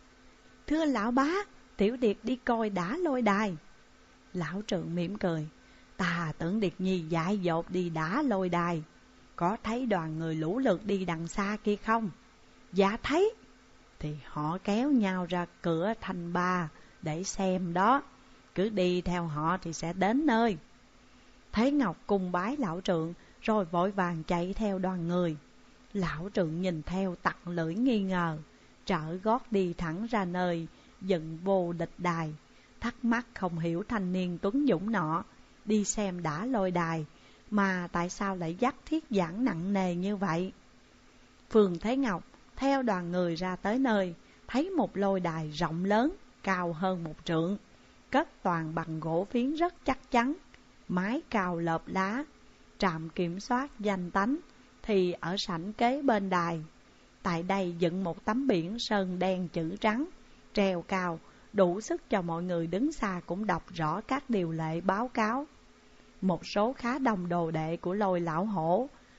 Speaker 1: Thưa lão bá, tiểu điệt đi coi đả lôi đài. Lão trượng mỉm cười. Ta tưởng điệt nhi dại dột đi đả lôi đài. Có thấy đoàn người lũ lượt đi đằng xa kia không? Dạ thấy. Thì họ kéo nhau ra cửa Thanh Ba để xem đó. Cứ đi theo họ thì sẽ đến nơi. Thế Ngọc cung bái lão trượng, rồi vội vàng chạy theo đoàn người. Lão trượng nhìn theo tặc lưỡi nghi ngờ, trở gót đi thẳng ra nơi dựng vô địch đài. Thắc mắc không hiểu thanh niên tuấn dũng nọ đi xem đả lôi đài, mà tại sao lại dắt thiết giảng nặng nề như vậy. Phương Thế Ngọc theo đoàn người ra tới nơi, thấy một lôi đài rộng lớn, cao hơn 1 trượng, cất toàn bằng gỗ phiến rất chắc chắn, mái cao lợp lá. Trạm kiểm soát danh tánh thì ở sảnh kế bên đài. Tại đây dựng một tấm biển sơn đen chữ trắng, treo cao, đủ sức cho mọi người đứng xa cũng đọc rõ các điều lệ báo cáo. Một số khá đông đồ đệ của Lôi Lão Hổ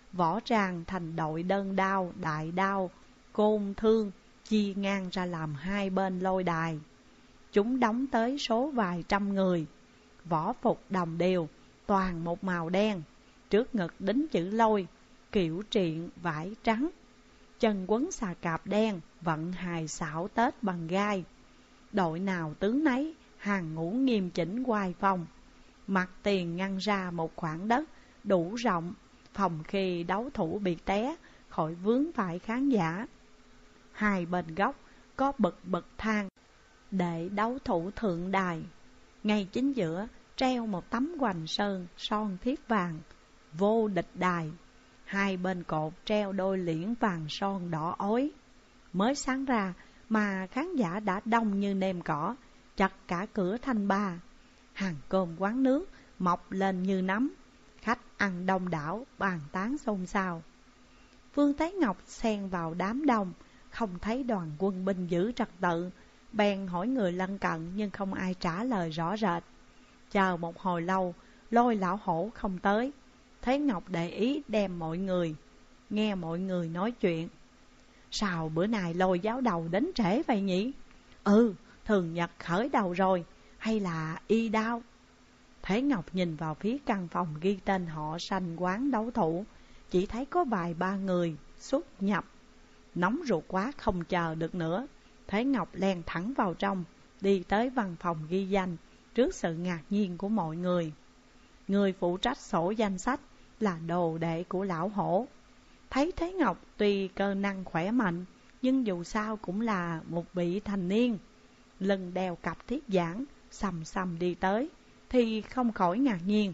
Speaker 1: võ trang thành đội đơn đao, đại đao, côn thương, chia ngang ra làm hai bên lôi đài. Chúng đóng tới số vài trăm người, võ phục đồng đều, toàn một màu đen, trước ngực đính chữ lôi, kiểu triện vải trắng, chân quấn xà cạp đen, vận hài xảo tết bằng gai. Đội nào tướng nấy, hàng ngũ nghiêm chỉnh oai phong. Mặt tiền ngăn ra một khoảng đất đủ rộng, phòng khi đấu thủ bị té khỏi vướng phải khán giả. Hai bên góc có bậc thang để đấu thủ thượng đài. Ngay chính giữa treo một tấm hoành sơn son thiếp vàng, vô địch đài. Hai bên cột treo đôi liễn vàng son đỏ ối. Mới sáng ra mà khán giả đã đông như nêm cỏ, chật cả cửa thanh ba. Hàng cơm quán nước mọc lên như nấm, khách ăn đông đảo, bàn tán xôn xao. Vương Tế Ngọc xen vào đám đông, không thấy đoàn quân binh giữ trật tự, bèn hỏi người lân cận nhưng không ai trả lời rõ rệt. Chờ một hồi lâu, Lôi lão hổ không tới. Thế Ngọc để ý đem mọi người, nghe mọi người nói chuyện. Sao bữa nay Lôi giáo đầu đến trễ vậy nhỉ? Thường nhật khởi đầu rồi, hay là y đao? Thế Ngọc nhìn vào phía căn phòng ghi tên họ sanh quán đấu thủ, chỉ thấy có vài ba người xuất nhập. Nóng ruột quá không chờ được nữa, Thế Ngọc len thẳng vào trong, đi tới văn phòng ghi danh. Trước sự ngạc nhiên của mọi người, người phụ trách sổ danh sách là đồ đệ của lão hổ. Thấy Thế Ngọc tuy cơ năng khỏe mạnh, nhưng dù sao cũng là một vị thành niên, lưng đeo cặp thiết giảng, xăm xăm đi tới, thì không khỏi ngạc nhiên.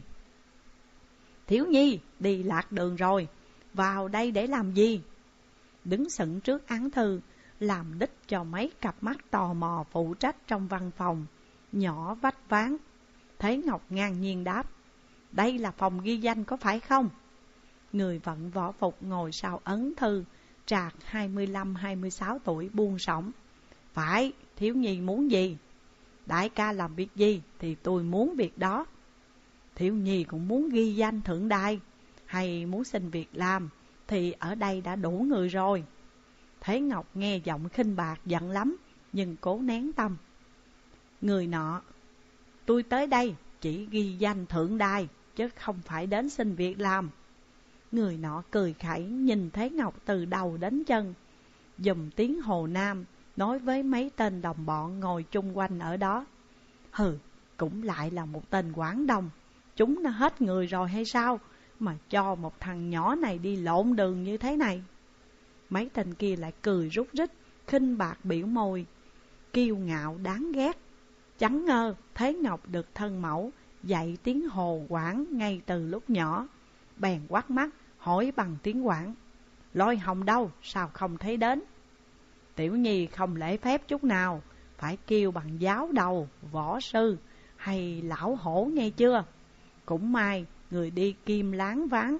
Speaker 1: Thiếu nhi đi lạc đường rồi, vào đây để làm gì? Đứng sững trước án thư, làm đích cho mấy cặp mắt tò mò phụ trách trong văn phòng nhỏ vách ván. Thế Ngọc ngang nhiên đáp: đây là phòng ghi danh có phải không? Người vận võ phục ngồi sau ấn thư, trạc 25-26 tuổi buông sổng. Phải, thiếu nhi muốn gì? Đại ca làm việc gì thì tôi muốn việc đó. Thiếu nhi cũng muốn ghi danh thượng đài, hay muốn xin việc làm thì ở đây đã đủ người rồi. Thế Ngọc nghe giọng khinh bạc giận lắm, nhưng cố nén tâm. Người nọ: tôi tới đây chỉ ghi danh thượng đài, chứ không phải đến xin việc làm. Người nọ cười khẩy nhìn Thế Ngọc từ đầu đến chân, dùng tiếng Hồ Nam nói với mấy tên đồng bọn ngồi chung quanh ở đó: hừ, cũng lại là một tên Quảng Đông. Chúng nó hết người rồi hay sao mà cho một thằng nhỏ này đi lộn đường như thế này? Mấy tên kia lại cười rúc rích, khinh bạc biểu môi, kiêu ngạo đáng ghét. Chẳng ngờ Thế Ngọc được thân mẫu dạy tiếng Hồ Quảng ngay từ lúc nhỏ, bèn quát mắt hỏi bằng tiếng Quảng: Lôi Hồng đâu, sao không thấy đến? Tiểu nhi không lễ phép chút nào, phải kêu bằng giáo đầu, võ sư hay lão hổ nghe chưa? Cũng may người đi kim láng ván,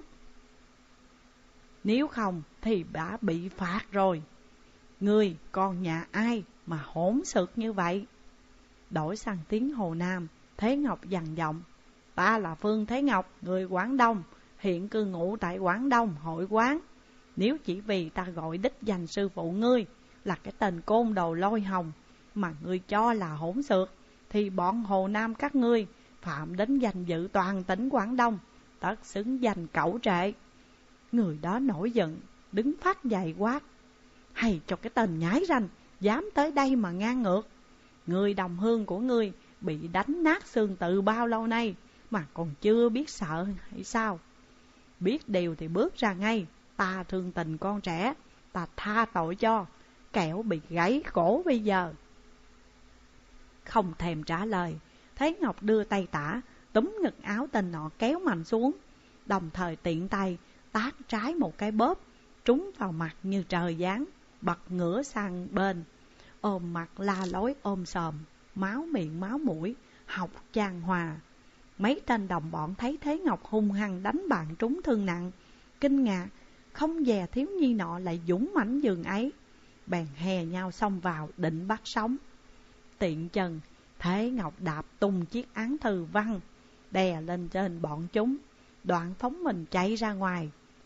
Speaker 1: nếu không thì đã bị phạt rồi. Ngươi con nhà ai mà hỗn xược như vậy? Đổi sang tiếng Hồ Nam, Thế Ngọc dằn giọng: ta là Phương Thế Ngọc, người Quảng Đông, hiện cư ngụ tại Quảng Đông hội quán. Nếu chỉ vì ta gọi đích danh sư phụ ngươi là cái tên côn đồ Lôi Hồng mà ngươi cho là hỗn xược, thì bọn Hồ Nam các ngươi phạm đến danh dự toàn tỉnh Quảng Đông, tất xứng danh cẩu trệ. Người đó nổi giận, đứng phát dậy quát: hay cho cái tên nhái ranh, dám tới đây mà ngang ngược. Người đồng hương của ngươi bị đánh nát xương từ bao lâu nay mà còn chưa biết sợ hay sao? Biết điều thì bước ra ngay, ta thương tình con trẻ, ta tha tội cho, kẻo bị gãy cổ bây giờ. Không thèm trả lời, Thế Ngọc đưa tay tả, túm ngực áo tên nọ kéo mạnh xuống, đồng thời tiện tay tát trái một cái bóp, trúng vào mặt như trời giáng, bật ngửa sang bên, ôm mặt la lối ôm sòm, máu miệng máu mũi, học chan hòa. Mấy tên đồng bọn thấy Thế Ngọc hung hăng đánh bạn trúng thương nặng, kinh ngạc, không dè thiếu nhi nọ lại dũng mãnh giường ấy, bèn hè nhau xông vào định bắt sống. Tiện chân, Thế Ngọc đạp tung chiếc án thư văng, đè lên trên bọn chúng, đoạn phóng mình chạy ra ngoài.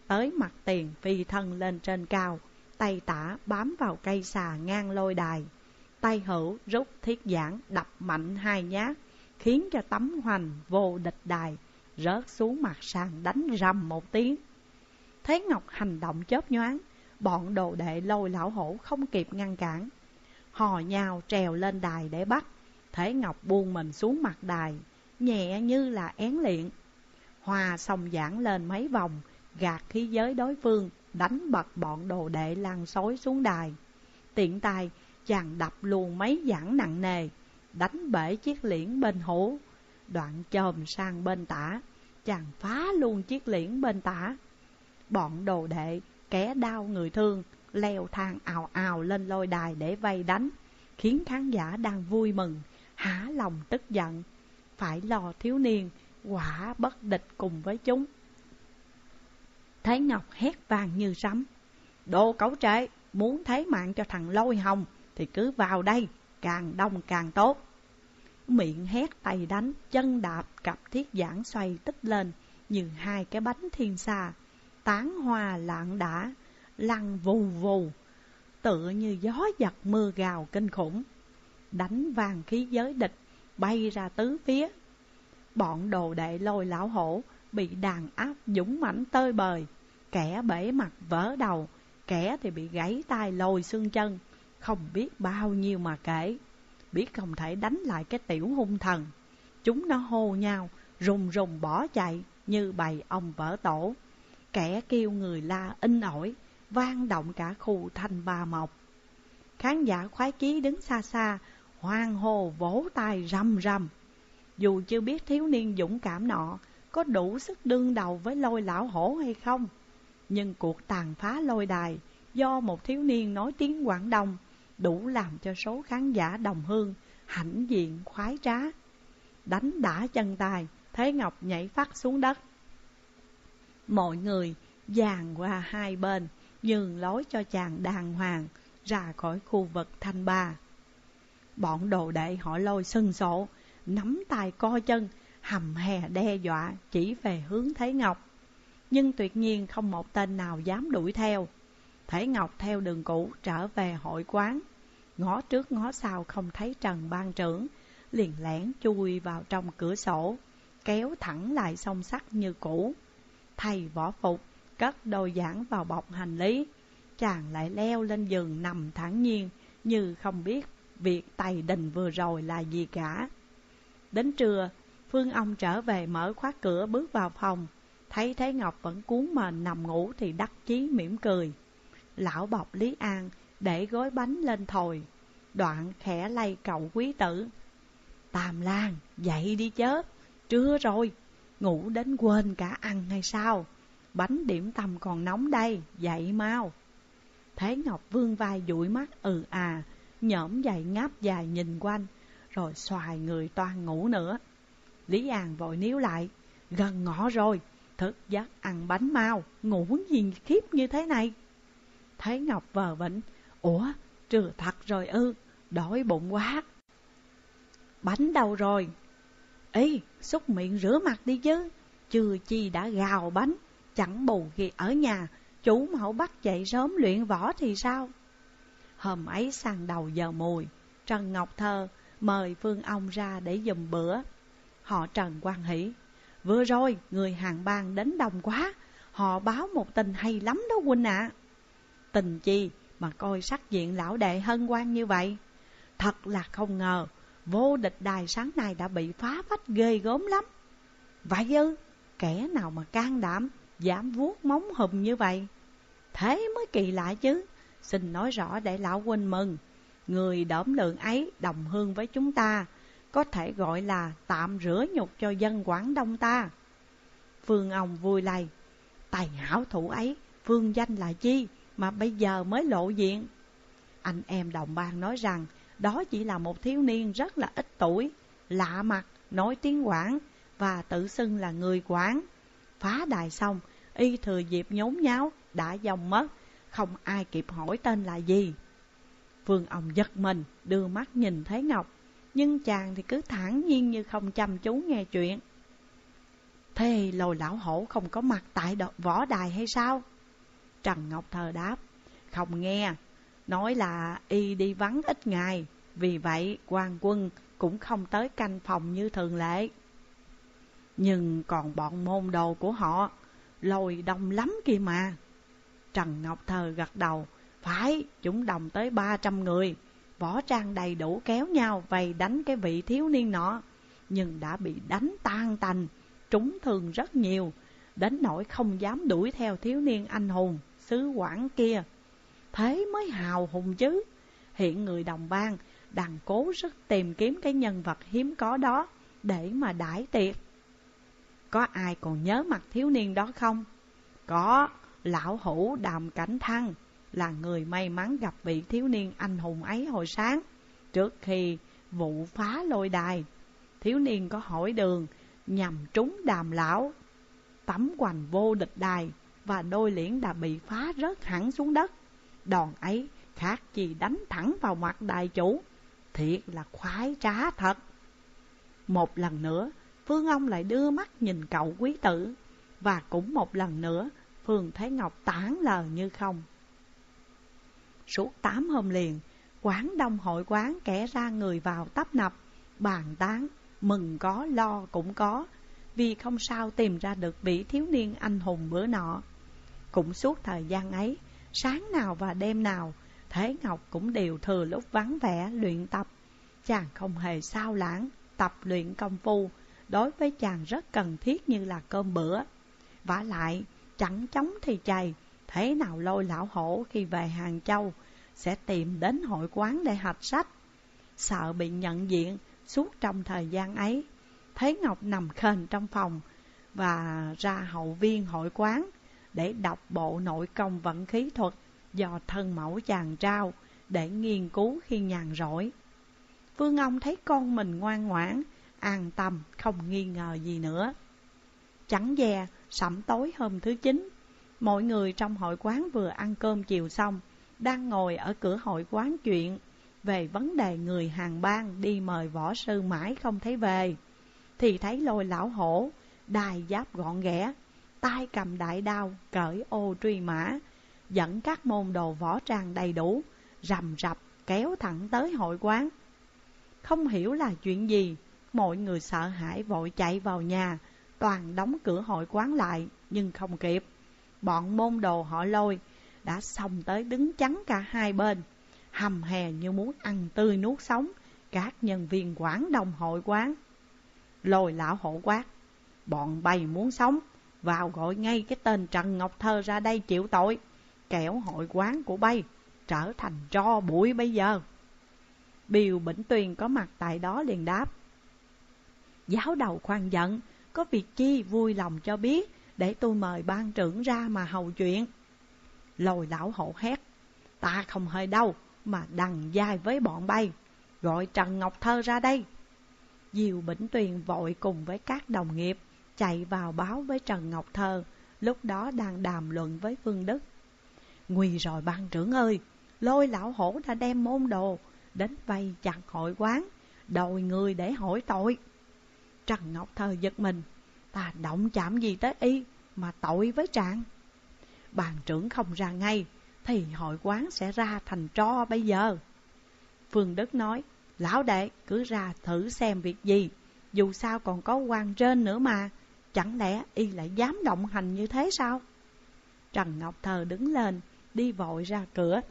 Speaker 1: tới mặt tiền phi thân lên trên cao, tay tả bám vào cây xà ngang lôi đài. Tay hữu rút thiết giảng đập mạnh 2 nhát, khiến cho tấm hoành vô địch đài rớt xuống mặt sàn đánh rầm một tiếng. Thế Ngọc hành động chớp nhoáng, bọn đồ đệ Lôi Lão Hổ không kịp ngăn cản, hò nhau trèo lên đài để bắt. Thế Ngọc buông mình xuống mặt đài, nhẹ như là én liệng, hòa song giảng lên mấy vòng, gạt khí giới đối phương, đánh bật bọn đồ đệ lăn xối xuống đài. Tiện tay chàng đập luôn mấy giảng nặng nề, đánh bể chiếc liễn bên hữu. Đoạn chồm sang bên tả, chàng phá luôn chiếc liễn bên tả. Bọn đồ đệ kẻ đau người thương leo thang ào ào lên lôi đài để vây đánh, khiến khán giả đang vui mừng há lòng tức giận, phải lo thiếu niên quả bất địch cùng với chúng. Thế Ngọc hét vang như sấm: "Đồ cẩu trệ, muốn thấy mạng cho thằng Lôi Hồng thì cứ vào đây, càng đông càng tốt." Miệng hét tay đánh, chân đạp, cặp thiết giảng xoay tích lên như 2 cái bánh thiên sa, tán hoa lạng đả, lăn vù vù, tựa như gió giật mưa gào kinh khủng, đánh vàng khí giới địch bay ra tứ phía. Bọn đồ đệ Lôi Lão Hổ bị đàn áp dũng mãnh tơi bời, kẻ bể mặt vỡ đầu, kẻ thì bị gãy tay lồi xương chân, không biết bao nhiêu mà kể. Biết không thể đánh lại cái tiểu hung thần, chúng nó hô nhau rùng rùng bỏ chạy như bầy ong vỡ tổ. Kẻ kêu người la in ỏi, vang động cả khu Thanh Ba Mộc. Khán giả khoái chí đứng xa xa, hoan hô vỗ tay rầm rầm. Dù chưa biết thiếu niên dũng cảm nọ có đủ sức đương đầu với Lôi Lão Hổ hay không, nhưng cuộc tàn phá lôi đài do một thiếu niên nói tiếng Quảng Đông đủ làm cho số khán giả đồng hương hãnh diện khoái trá. Đánh đã chân tài, Thế Ngọc nhảy phắt xuống đất. Mọi người dàn qua hai bên, nhường lối cho chàng đàng hoàng ra khỏi khu vực Thanh Ba. Bọn đồ đệ họ Lôi sừng sộ, nắm tay co chân, hầm hè đe dọa chỉ về hướng Thế Ngọc. Nhưng tuyệt nhiên không một tên nào dám đuổi theo. Thế Ngọc theo đường cũ trở về hội quán, ngó trước ngó sau không thấy Trần ban trưởng, liền lẻn chui vào trong cửa sổ, kéo thẳng lại song sắt như cũ. Thay võ phục, cất đôi giảng vào bọc hành lý, chàng lại leo lên giường nằm thản nhiên, như không biết việc tày đình vừa rồi là gì cả. Đến trưa, Phương Ông trở về mở khóa cửa bước vào phòng, thấy Thế Ngọc vẫn cuốn mền nằm ngủ thì đắc chí mỉm cười. Lão bọc Lý An để gói bánh lên thồi, đoạn khẽ lay cậu quý tử: "Tam Lang, dậy đi chớ, trưa rồi, ngủ đến quên cả ăn hay sao? Bánh điểm tâm còn nóng đây, dậy mau." Thế Ngọc vươn vai dụi mắt nhổm dậy ngáp dài nhìn quanh, rồi xoài người toan ngủ nữa. Lý An vội níu lại: "Gần ngọ rồi, thức giấc ăn bánh mau, ngủ gì khiếp như thế này?" Thế Ngọc vờ vĩnh: "Ủa, trưa thật rồi ư, đói bụng quá." "Bánh đâu rồi?" "Ý, xúc miệng rửa mặt đi chứ, chưa chi đã gào bánh, chẳng bù khi ở nhà chủ mẫu bắt dậy sớm luyện võ thì sao?" Hôm ấy sang đầu giờ mùi, Trần Ngọc Thơ mời Phương Ông ra để giùm bữa. Họ Trần hoan hỉ: "Vừa rồi người hàng bang đến đông quá, họ báo một tin hay lắm đó huynh ạ." "Tình chi mà coi sắc diện lão đệ hân hoan như vậy? Thật là không ngờ, vô địch đài sáng nay đã bị phá phách ghê gớm lắm." "Vậy ư? Kẻ nào mà can đảm dám vuốt móng hùm như vậy? Thế mới kỳ lạ chứ. Xin nói rõ để lão huynh mừng. Người đỡm lượng ấy đồng hương với chúng ta, có thể gọi là tạm rửa nhục cho dân Quảng Đông ta." Phương Ông vui lây: "Tài hảo thủ ấy phương danh là chi mà bây giờ mới lộ diện?" Anh em đồng bang nói rằng đó chỉ là một thiếu niên rất là ít tuổi, lạ mặt, nói tiếng Quảng và tự xưng là người Quảng. Phá đài xong, y thừa dịp nhốn nháo đã dòng mất, không ai kịp hỏi tên là gì. Phương Ông giật mình, đưa mắt nhìn Thế Ngọc, nhưng chàng thì cứ thản nhiên như không chăm chú nghe chuyện. Thế Lôi lão hổ không có mặt tại võ đài hay sao? Trần Ngọc Thơ đáp, không nghe, nói là y đi vắng ít ngày, vì vậy quan quân cũng không tới canh phòng như thường lệ. Nhưng còn bọn môn đồ của họ, Lôi đông lắm kia mà. Trần Ngọc Thơ gật đầu, phải, chúng đồng tới 300 người, võ trang đầy đủ kéo nhau vây đánh cái vị thiếu niên nọ, nhưng đã bị đánh tan tành, trúng thương rất nhiều, đến nỗi không dám đuổi theo thiếu niên anh hùng xứ Quảng kia. Thế mới hào hùng chứ. Hiện người đồng bang đang cố sức tìm kiếm cái nhân vật hiếm có đó để mà đãi tiệc. Có ai còn nhớ mặt thiếu niên đó không? Có, lão hữu Đàm Cảnh Thăng là người may mắn gặp vị thiếu niên anh hùng ấy hồi sáng, trước khi vụ phá lôi đài. Thiếu niên có hỏi đường nhằm trúng Đàm lão, tấm hoành vô địch đài, và đôi liễn đã bị phá rớt hẳn xuống đất. Đòn ấy khác gì đánh thẳng vào mặt đại chủ, thiệt là khoái trá thật. Một lần nữa Phương Ông lại đưa mắt nhìn cậu quý tử, và cũng một lần nữa Phương Thế Ngọc tản lờ như không. Suốt 8 hôm liền, Quảng Đông hội quán kẻ ra người vào tấp nập, bàn tán, mừng có lo cũng có, vì không sao tìm ra được vị thiếu niên anh hùng bữa nọ. Cũng suốt thời gian ấy, sáng nào và đêm nào, Thế Ngọc cũng đều thừa lúc vắng vẻ luyện tập. Chàng không hề sao lãng, tập luyện công phu đối với chàng rất cần thiết như là cơm bữa. Vả lại, chẳng chống thì chày, thế nào Lôi lão hổ khi về Hàng Châu sẽ tìm đến hội quán để hạch sách. Sợ bị nhận diện suốt trong thời gian ấy, Thế Ngọc nằm khền trong phòng và ra hậu viên hội quán để đọc bộ nội công vận khí thuật do thân mẫu chàng trao để nghiên cứu khi nhàn rỗi. Phương Ông thấy con mình ngoan ngoãn, an tâm, không nghi ngờ gì nữa. Chẳng dè, sẩm tối hôm thứ 9, mọi người trong hội quán vừa ăn cơm chiều xong, đang ngồi ở cửa hội quán chuyện về vấn đề người Hàng Bang đi mời võ sư mãi không thấy về, thì thấy Lôi lão hổ, đai giáp gọn ghẽ, tay cầm đại đao, cởi ô truy mã, dẫn các môn đồ võ trang đầy đủ, rầm rập kéo thẳng tới hội quán. Không hiểu là chuyện gì, mọi người sợ hãi vội chạy vào nhà, toàn đóng cửa hội quán lại, nhưng không kịp. Bọn môn đồ họ Lôi đã xông tới đứng chắn cả hai bên, hầm hè như muốn ăn tươi nuốt sống các nhân viên Quảng Đông hội quán. Lôi lão hổ quát, bọn bay muốn sống, vào gọi ngay cái tên Trần Ngọc Thơ ra đây chịu tội, kẻo hội quán của bay trở thành tro bụi bây giờ. Biều Bỉnh Tuyền có mặt tại đó liền đáp, giáo đầu khoan giận, có việc chi vui lòng cho biết, để tôi mời ban trưởng ra mà hầu chuyện. Lôi lão hổ hét, ta không hơi đâu mà đằng dai với bọn bay, gọi Trần Ngọc Thơ ra đây. Diều Bỉnh Tuyền vội cùng với các đồng nghiệp chạy vào báo với Trần Ngọc Thơ, lúc đó đang đàm luận với Phương Đức. Nguy rồi ban trưởng ơi, Lôi lão hổ đã đem môn đồ đến vây chặt hội quán, đòi người để hỏi tội. Trần Ngọc Thơ giật mình, ta động chạm gì tới y mà tội với trạng. Bàn trưởng không ra ngay thì hội quán sẽ ra thành tro bây giờ. Phương Đức nói, lão đệ cứ ra thử xem việc gì, dù sao còn có quan trên nữa mà, chẳng lẽ y lại dám động hành như thế sao? Trần Ngọc Thơ đứng lên, đi vội ra cửa.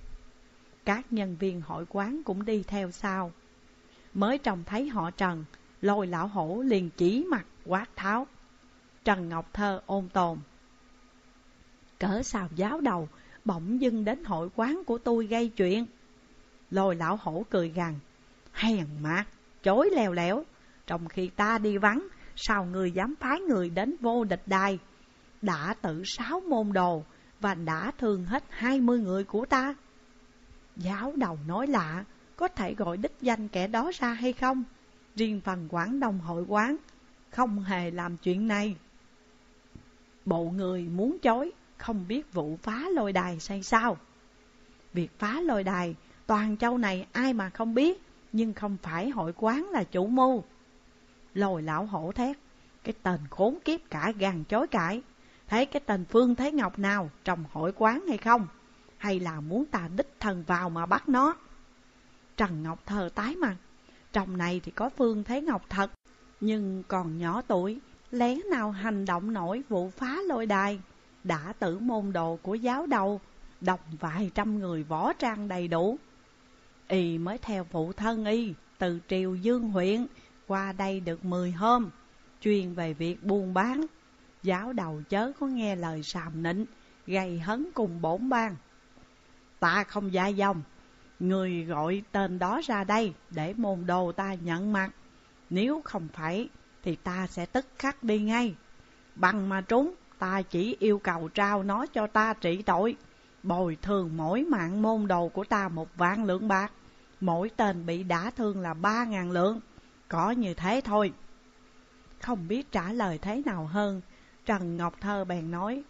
Speaker 1: Các nhân viên hội quán cũng đi theo sau. Mới trông thấy họ Trần, Lôi lão hổ liền chỉ mặt quát tháo. Trần Ngọc Thơ ôn tồn, cỡ sao giáo đầu bỗng dưng đến hội quán của tôi gây chuyện. Lôi lão hổ cười gằn, hèn mạt, chối lèo lẻo, trong khi ta đi vắng, sao người dám phái người đến vô địch đài, đã tự 6 môn đồ và đã thương hết 20 người của ta. Giáo đầu nói lạ, có thể gọi đích danh kẻ đó ra hay không? Riêng phần Quảng Đông hội quán không hề làm chuyện này. Bộ người muốn chối, không biết vụ phá lôi đài hay sao? Việc phá lôi đài toàn châu này ai mà không biết, nhưng không phải hội quán là chủ mưu. Lôi lão hổ thét, Cái tên khốn kiếp cả gan chối cãi. Thấy cái tên Phương Thế Ngọc nào trong hội quán hay không? Hay là muốn ta đích thân vào mà bắt nó? Trần Ngọc Thơ tái mặt. Trong này thì có Phương Thế Ngọc thật, nhưng còn nhỏ tuổi, lẽ nào hành động nổi vụ phá lôi đài. Đã tử môn đồ của giáo đầu, đồng vài trăm người võ trang đầy đủ. Y mới theo phụ thân y từ Triều Dương huyện qua đây được 10 hôm, chuyên về việc buôn bán. Giáo đầu chớ có nghe lời sàm nịnh, gây hấn cùng bổn bang. Ta không dai dòng, người gọi tên đó ra đây để môn đồ ta nhận mặt. Nếu không phải thì ta sẽ tức khắc đi ngay. Bằng mà trúng, ta chỉ yêu cầu trao nó cho ta trị tội, bồi thường mỗi mạng môn đồ của ta 1.000 lượng bạc, mỗi tên bị đả thương là 3.000 lượng. Có như thế thôi. Không biết trả lời thế nào hơn, Trần Ngọc Thơ bèn nói: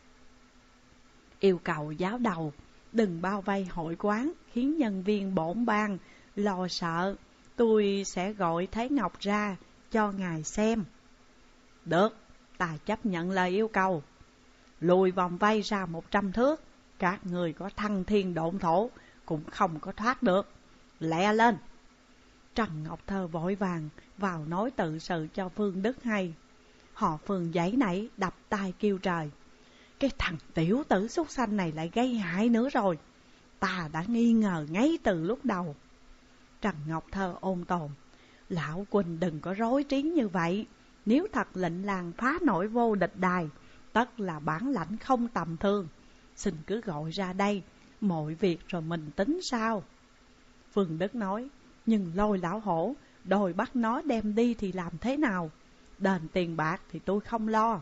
Speaker 1: yêu cầu giáo đầu đừng bao vây hội quán, khiến nhân viên bổn bang lo sợ. Tôi sẽ gọi Thế Ngọc ra cho ngài xem. Được, ta chấp nhận lời yêu cầu. Lùi vòng vây ra 100 thước, các người có thăng thiên độn thổ cũng không có thoát được. Lẹ lên. Trần Ngọc Thơ vội vàng vào nói tự sự cho Phương Đức hay. Họ Phương giãy nảy đập tay kêu trời: cái thằng tiểu tử súc sanh này lại gây hại nữa rồi. Ta đã nghi ngờ ngay từ lúc đầu. Trần Ngọc Thơ ôn tồn: lão Quỳnh đừng có rối trí như vậy. Nếu thật lệnh làng phá nổi vô địch đài, tất là bản lãnh không tầm thường. Xin cứ gọi ra đây, mọi việc rồi mình tính sao. Phương Đức nói: nhưng lôi lão hổ, đòi bắt nó đem đi thì làm thế nào? Đền tiền bạc thì tôi không lo.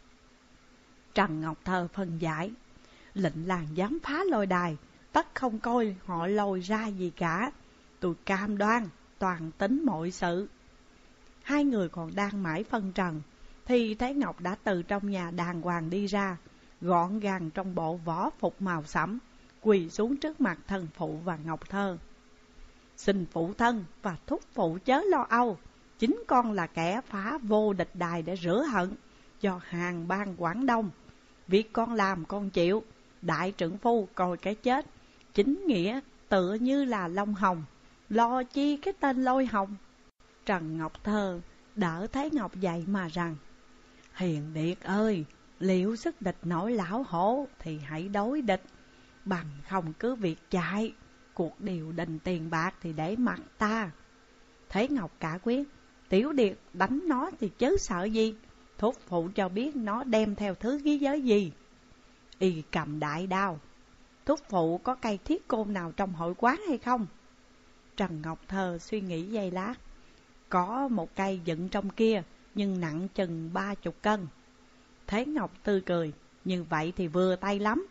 Speaker 1: Trần Ngọc Thơ phân giải: lệnh làng dám phá lôi đài, tất không coi họ lôi ra gì cả. Tôi cam đoan toàn tính mọi sự. Hai người còn đang mãi phân trần thì Thế Ngọc đã từ trong nhà đàng hoàng đi ra, gọn gàng trong bộ võ phục màu sẫm, quỳ xuống trước mặt thân phụ và Ngọc Thơ. Xin phụ thân và thúc phụ chớ lo âu, chính con là kẻ phá vô địch đài để rửa hận cho hàng bang Quảng Đông. Việc con làm con chịu, đại trượng phu coi cái chết, chính nghĩa tựa như là lông hồng, lo chi cái tên lôi hồng. Trần Ngọc Thơ đỡ Thế Ngọc dậy mà rằng: hiền điệt ơi, liệu sức địch nổi lão hổ thì hãy đối địch, bằng không cứ việc chạy. Cuộc điều đình tiền bạc thì để mặc ta. Thế Ngọc cả quyết: tiểu điệt đánh nó thì chớ sợ gì, thúc phụ cho biết nó đem theo thứ khí giới gì. Y cầm đại đao: thúc phụ có cây thiết côn nào trong hội quán hay không? Trần Ngọc Thơ suy nghĩ giây lát: có một cây dựng trong kia, nhưng nặng chừng 30 cân. Thế Ngọc tươi cười: như vậy thì vừa tay lắm.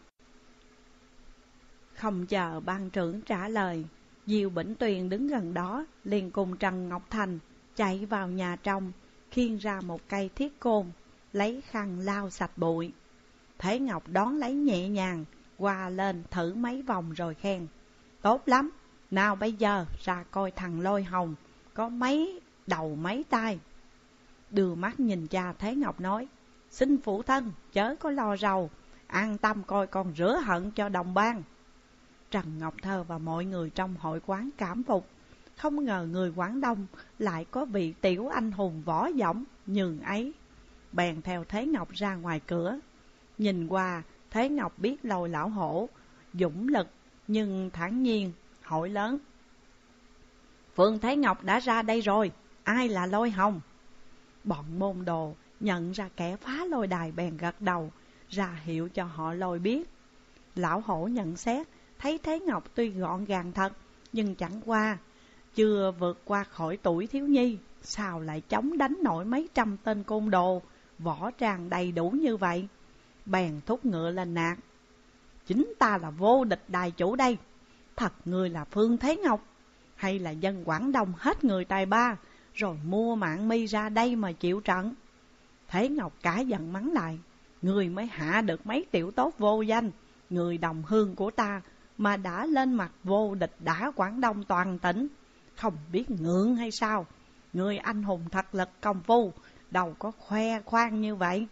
Speaker 1: Không chờ ban trưởng trả lời, Diêu Bỉnh Tuyền đứng gần đó liền cùng Trần Ngọc Thành chạy vào nhà trong, khiêng ra một cây thiết côn, lấy khăn lau sạch bụi. Thế Ngọc đón lấy nhẹ nhàng, qua lên thử mấy vòng rồi khen: tốt lắm, nào bây giờ ra coi thằng lôi hồng có mấy đầu mấy tay. Đưa mắt nhìn cha Thế Ngọc nói: xin phụ thân chớ có lo rầu, an tâm coi con rửa hận cho đồng bang. Trần Ngọc Thơ và mọi người trong hội quán cảm phục, không ngờ người Quảng Đông lại có vị tiểu anh hùng võ dõng nhường ấy. Bèn theo Thế Ngọc ra ngoài cửa. Nhìn qua, Thế Ngọc biết lôi lão hổ dũng lực, nhưng thản nhiên hỏi lớn: Phương Thế Ngọc đã ra đây rồi, ai là lôi hồng? Bọn môn đồ nhận ra kẻ phá lôi đài bèn gật đầu, ra hiệu cho họ lôi biết. Lão hổ nhận xét, thấy Thế Ngọc tuy gọn gàng thật, nhưng chẳng qua chưa vượt qua khỏi tuổi thiếu nhi, sao lại chống đánh nổi mấy trăm tên côn đồ, võ trang đầy đủ như vậy. Bèn thúc ngựa lên nạt: chính ta là vô địch đài chủ đây, thật người là Phương Thế Ngọc, hay là dân Quảng Đông hết người tài ba, rồi mua mạng mi ra đây mà chịu trận? Thế Ngọc cả giận mắng lại: người mới hạ được mấy tiểu tốt vô danh, người đồng hương của ta, mà đã lên mặt vô địch đã Quảng Đông toàn tỉnh, không biết ngượng hay sao? Người anh hùng thật lực công phu, đâu có khoe khoang như vậy.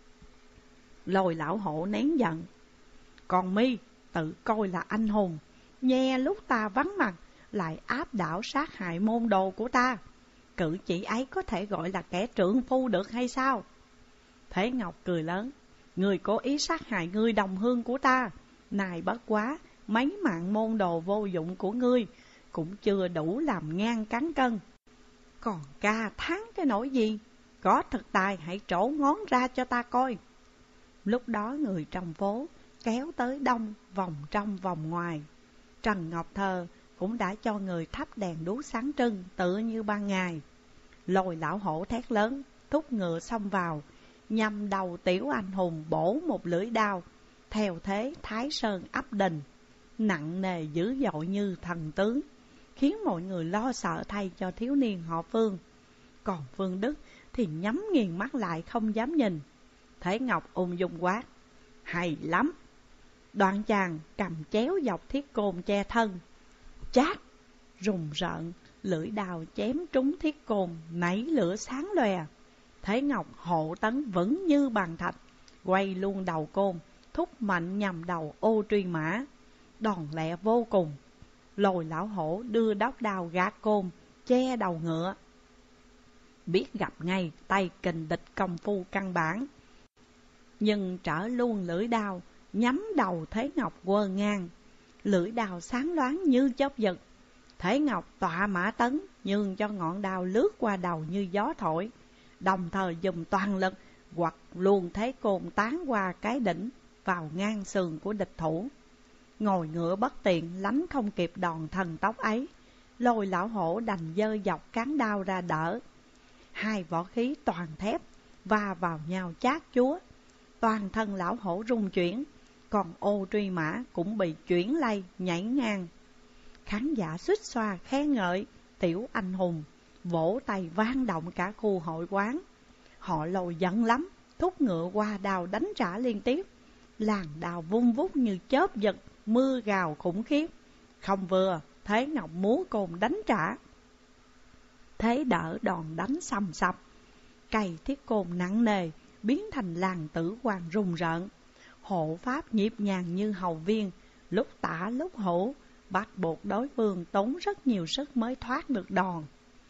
Speaker 1: Lôi lão hổ nén giận. Còn mi tự coi là anh hùng, nghe lúc ta vắng mặt lại áp đảo sát hại môn đồ của ta. Cử chỉ ấy có thể gọi là kẻ trượng phu được hay sao? Thế Ngọc cười lớn. Người cố ý sát hại ngươi đồng hương của ta, này bất quá mấy mạng môn đồ vô dụng của ngươi cũng chưa đủ làm ngang cán cân. Còn ca thắng cái nỗi gì? Có thực tài hãy trổ ngón ra cho ta coi. Lúc đó người trong phố kéo tới đông, vòng trong vòng ngoài. Trần Ngọc Thơ cũng đã cho người thắp đèn đuốc sáng trưng tựa như ban ngày. Lôi lão hổ thét lớn, thúc ngựa xông vào, nhằm đầu tiểu anh hùng bổ một lưỡi đao, theo thế Thái Sơn áp đình, nặng nề dữ dội như thần tướng, khiến mọi người lo sợ thay cho thiếu niên họ Phương. Còn Phương Đức thì nhắm nghiền mắt lại không dám nhìn. Thế Ngọc ung dung quát, hay lắm. Đoạn chàng cầm chéo dọc thiết côn che thân, chát, rùng rợn, lưỡi đào chém trúng thiết côn, nảy lửa sáng lòe. Thế Ngọc hộ tấn vững như bàn thạch, quay luôn đầu côn, thúc mạnh nhằm đầu Ô Truy Mã. Đòn lẹ vô cùng. Lôi lão hổ đưa đốc đao gạt côn, che đầu ngựa. Biết gặp ngay tay kình địch công phu căn bản, nhưng trở luôn lưỡi đao, nhắm đầu Thế Ngọc quơ ngang. Lưỡi đao sáng loáng như chớp giật. Thế Ngọc tọa mã tấn, nhường cho ngọn đao lướt qua đầu như gió thổi, đồng thời dùng toàn lực hoặc luôn thế côn tán qua cái đỉnh vào ngang sườn của địch thủ. Ngồi ngựa bất tiện lánh không kịp đòn thần tốc ấy, Lôi lão hổ đành dơ dọc cán đao ra đỡ. Hai võ khí toàn thép va vào nhau chát chúa, toàn thân lão hổ rung chuyển, còn Ô Truy Mã cũng bị chuyển lay nhảy ngang. Khán giả xuýt xoa khen ngợi tiểu anh hùng, vỗ tay vang động cả khu hội quán. Họ Lôi giận lắm, thúc ngựa qua đào đánh trả liên tiếp. Làn đào vung vút như chớp giật, mưa gào khủng khiếp. Không vừa, Thế Ngọc múa côn đánh trả. Thế đỡ đòn đánh sầm sập, cày thiết côn nặng nề biến thành làn tử quang rùng rợn. Hộ pháp nhịp nhàng như hầu viên, lúc tả lúc hổ, bắt buộc đối phương tốn rất nhiều sức mới thoát được đòn.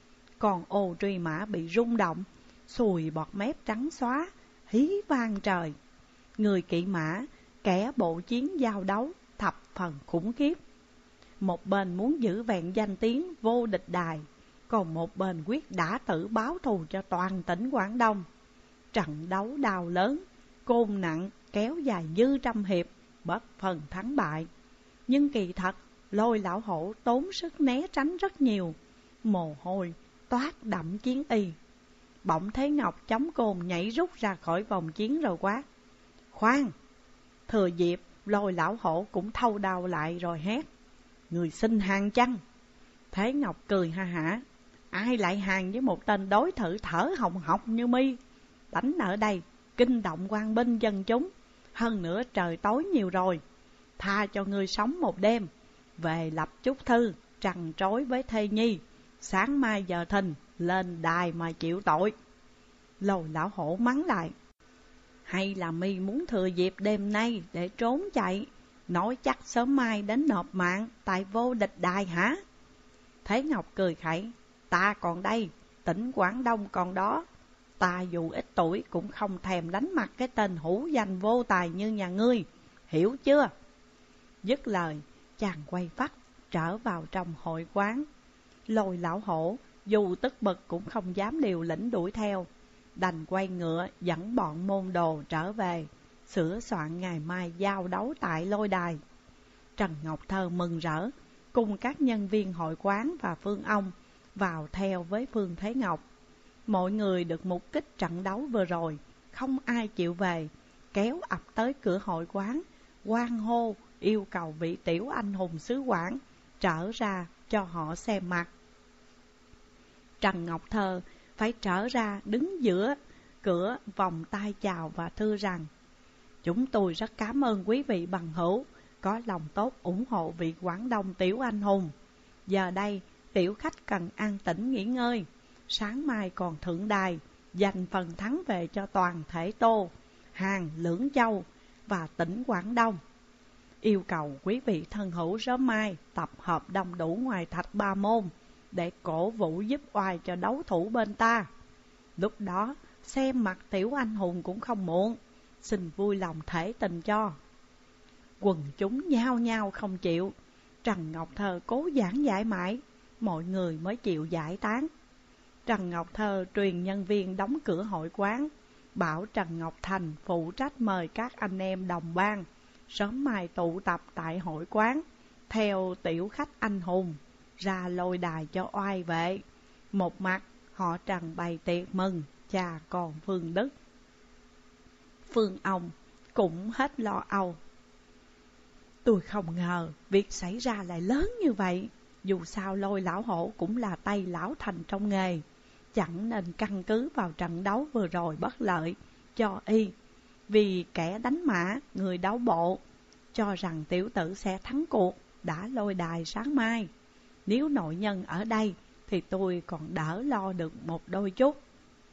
Speaker 1: Còn Ô Truy Mã bị rung động, sùi bọt mép trắng xóa, hí vang trời. Người kỵ mã, kẻ bộ chiến giao đấu thập phần khủng khiếp. Một bên muốn giữ vẹn danh tiếng vô địch đài, còn một bên quyết đã tử báo thù cho toàn tỉnh Quảng Đông. Trận đấu đào lớn, côn nặng kéo dài dư trăm hiệp, bất phần thắng bại. Nhưng kỳ thật, Lôi lão hổ tốn sức né tránh rất nhiều, mồ hôi toát đậm chiến y. Bỗng Thế Ngọc chống côn nhảy rút ra khỏi vòng chiến rồi quát, khoan! Thừa dịp, Lôi lão hổ cũng thâu đao lại rồi hét, người xin hàng chăng? Thế Ngọc cười ha hả, ai lại hàng với một tên đối thử thở hồng hộc như mi? Đánh ở đây, kinh động quan binh dân chúng, hơn nữa trời tối nhiều rồi. Tha cho ngươi sống một đêm, về lập chút thư, trằn trối với thê nhi, sáng mai giờ thìn, lên đài mà chịu tội. Lôi lão hổ mắng lại, hay là mi muốn thừa dịp đêm nay để trốn chạy, nói chắc sớm mai đến nộp mạng tại vô địch đài hả? Thế Ngọc cười khẩy, ta còn đây, tỉnh Quảng Đông còn đó. Ta dù ít tuổi cũng không thèm đánh mặt cái tên hữu danh vô tài như nhà ngươi, hiểu chưa? Dứt lời, chàng quay phắt trở vào trong hội quán. Lôi lão hổ dù tức bực cũng không dám liều lĩnh đuổi theo, đành quay ngựa dẫn bọn môn đồ trở về, sửa soạn ngày mai giao đấu tại lôi đài. Trần Ngọc Thơ mừng rỡ, cùng các nhân viên hội quán và Phương Ông vào theo với Phương Thế Ngọc. Mọi người được mục kích trận đấu vừa rồi, không ai chịu về, kéo ập tới cửa hội quán, hoan hô yêu cầu vị tiểu anh hùng xứ Quảng trở ra cho họ xem mặt. Trần Ngọc Thơ phải trở ra đứng giữa cửa vòng tay chào và thưa rằng, chúng tôi rất cảm ơn quý vị bằng hữu có lòng tốt ủng hộ vị Quảng Đông tiểu anh hùng. Giờ đây tiểu khách cần an tĩnh nghỉ ngơi, sáng mai còn thượng đài, giành phần thắng về cho toàn thể Tô, Hàn, Lưỡng Châu và tỉnh Quảng Đông. Yêu cầu quý vị thân hữu sớm mai tập hợp đông đủ ngoài Thạch Ba Môn để cổ vũ giúp oai cho đấu thủ bên ta. Lúc đó xem mặt tiểu anh hùng cũng không muộn, xin vui lòng thể tình cho. Quần chúng nhao nhao không chịu. Trần Ngọc Thơ cố giảng giải mãi, mọi người mới chịu giải tán. Trần Ngọc Thơ truyền nhân viên đóng cửa hội quán, bảo Trần Ngọc Thành phụ trách mời các anh em đồng bang sớm mai tụ tập tại hội quán, theo tiểu khách anh hùng ra lôi đài cho oai vệ. Một mặt họ Trần bày tiệc mừng cha con Phương Đức. Phương ông cũng hết lo âu. Tôi không ngờ việc xảy ra lại lớn như vậy. Dù sao Lôi lão hổ cũng là tay lão Thành trong nghề, chẳng nên căn cứ vào trận đấu vừa rồi bất lợi cho y. Vì kẻ đánh mã, người đấu bộ cho rằng tiểu tử sẽ thắng cuộc, đã lôi đài sáng mai. Nếu nội nhân ở đây thì tôi còn đỡ lo được một đôi chút.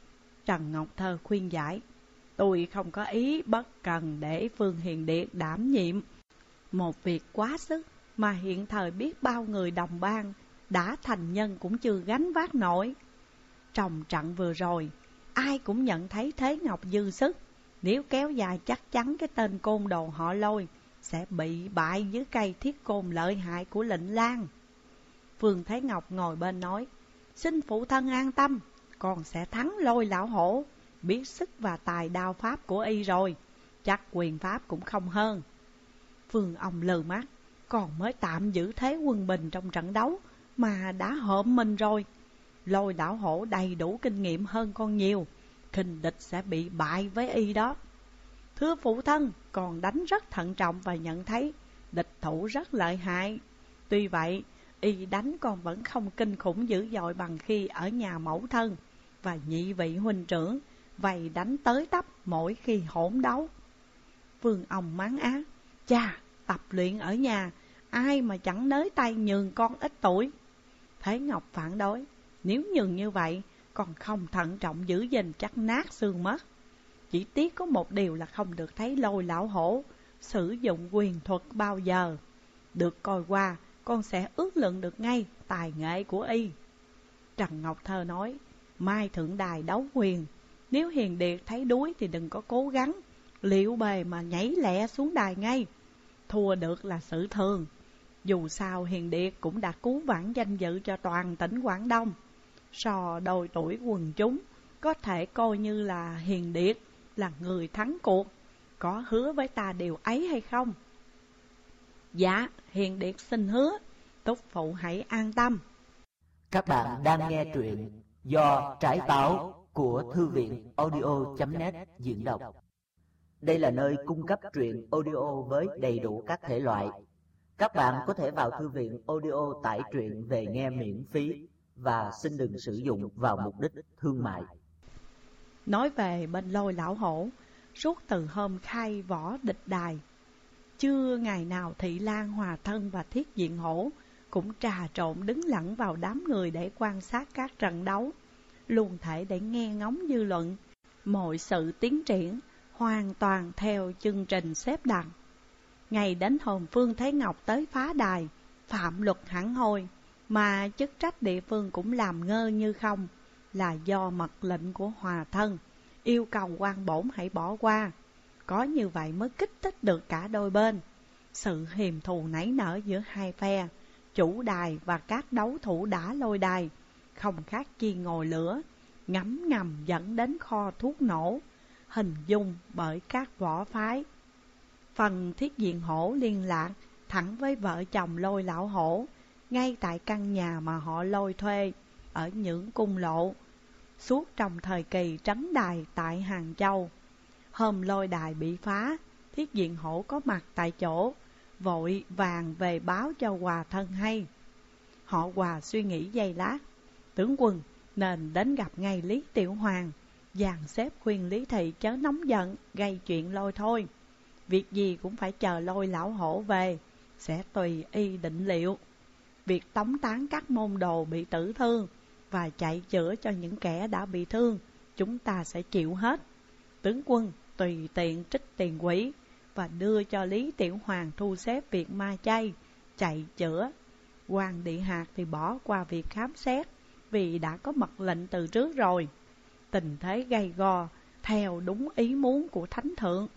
Speaker 1: Trần Ngọc Thơ khuyên giải, tôi không có ý bất cần để Phương Hiền Điệt đảm nhiệm một việc quá sức mà hiện thời biết bao người đồng bang đã thành nhân cũng chưa gánh vác nổi. Trong trận vừa rồi, ai cũng nhận thấy Thế Ngọc dư sức, nếu kéo dài chắc chắn cái tên côn đồ họ Lôi sẽ bị bại dưới cây thiết côn lợi hại của Lệnh Lang. Phương Thế Ngọc ngồi bên nói, xin phụ thân an tâm, con sẽ thắng Lôi lão hổ. Biết sức và tài đao pháp của y rồi, chắc quyền pháp cũng không hơn. Phương ông lừ mắt, còn mới tạm giữ thế quân bình trong trận đấu mà đã hợm mình rồi. Lôi lão hổ đầy đủ kinh nghiệm hơn con nhiều, khinh địch sẽ bị bại với y đó. Thưa phụ thân, còn đánh rất thận trọng và nhận thấy địch thủ rất lợi hại. Tuy vậy, y đánh con vẫn không kinh khủng dữ dội bằng khi ở nhà mẫu thân và nhị vị huynh trưởng vậy đánh tới tấp mỗi khi hỗn đấu. Phương ông mắng á, chà, tập luyện ở nhà, ai mà chẳng nới tay nhường con ít tuổi. Thế Ngọc phản đối, nếu nhường như vậy, còn không thận trọng giữ gìn chắc nát xương mất. Chỉ tiếc có một điều là không được thấy Lôi lão hổ sử dụng quyền thuật bao giờ. Được coi qua, con sẽ ước lượng được ngay tài nghệ của y. Trần Ngọc Thơ nói, mai thượng đài đấu quyền, nếu Hiền Điệt thấy đuối thì đừng có cố gắng liệu bề mà nhảy lẹ xuống đài ngay. Thua được là sự thường. Dù sao Hiền Điệt cũng đã cứu vãn danh dự cho toàn tỉnh Quảng Đông. So đôi tuổi quần chúng, có thể coi như là Hiền Điệt là người thắng cuộc. Có hứa với ta điều ấy hay không? Dạ, Hiền Điệt xin hứa. Túc phụ hãy an tâm.
Speaker 2: Các bạn đang nghe truyện do Trải Táo của Thư viện audio.net diễn đọc. Đây là nơi cung cấp truyện audio với đầy đủ các thể loại. Các bạn có thể vào thư viện audio tải truyện về nghe miễn phí và xin đừng sử dụng vào mục đích thương mại.
Speaker 1: Nói về bên Lôi lão hổ, suốt từ hôm khai võ địch đài, chưa ngày nào Thị Lan, Hòa Thân và Thiết Diện Hổ cũng trà trộn đứng lẫn vào đám người để quan sát các trận đấu, luôn thể để nghe ngóng dư luận. Mọi sự tiến triển hoàn toàn theo chương trình xếp đặt. Ngày đến hôm Phương Thế Ngọc tới phá đài, phạm luật hẳn hoi, mà chức trách địa phương cũng làm ngơ như không, là do mật lệnh của Hòa Thân yêu cầu quan bổn hãy bỏ qua. Có như vậy mới kích thích được cả đôi bên. Sự hiềm thù nảy nở giữa hai phe, chủ đài và các đấu thủ đã lôi đài, không khác chi ngồi lửa, ngấm ngầm dẫn đến kho thuốc nổ, hình dung bởi các võ phái. Phần Thiết Diện Hổ liên lạc thẳng với vợ chồng Lôi lão hổ, ngay tại căn nhà mà họ Lôi thuê ở Nhưỡng Cung Lộ, suốt trong thời kỳ trấn đài tại Hàng Châu. Hôm lôi đài bị phá, Thiết Diện Hổ có mặt tại chỗ, vội vàng về báo cho Hòa Thân hay. Họ Hòa suy nghĩ giây lát, tướng quân nên đến gặp ngay Lý Tiểu Hoàng, dàn xếp khuyên Lý Thị chớ nóng giận gây chuyện Lôi thôi. Việc gì cũng phải chờ Lôi lão hổ về, sẽ tùy y định liệu. Việc tống tán các môn đồ bị tử thương và chạy chữa cho những kẻ đã bị thương chúng ta sẽ chịu hết. Tướng quân tùy tiện trích tiền quỹ và đưa cho Lý Tiểu Hoàng thu xếp việc ma chay, chạy chữa. Hoàng Điện Hạt thì bỏ qua việc khám xét vì đã có mật lệnh từ trước rồi. Tình thế gay go theo đúng ý muốn của Thánh Thượng.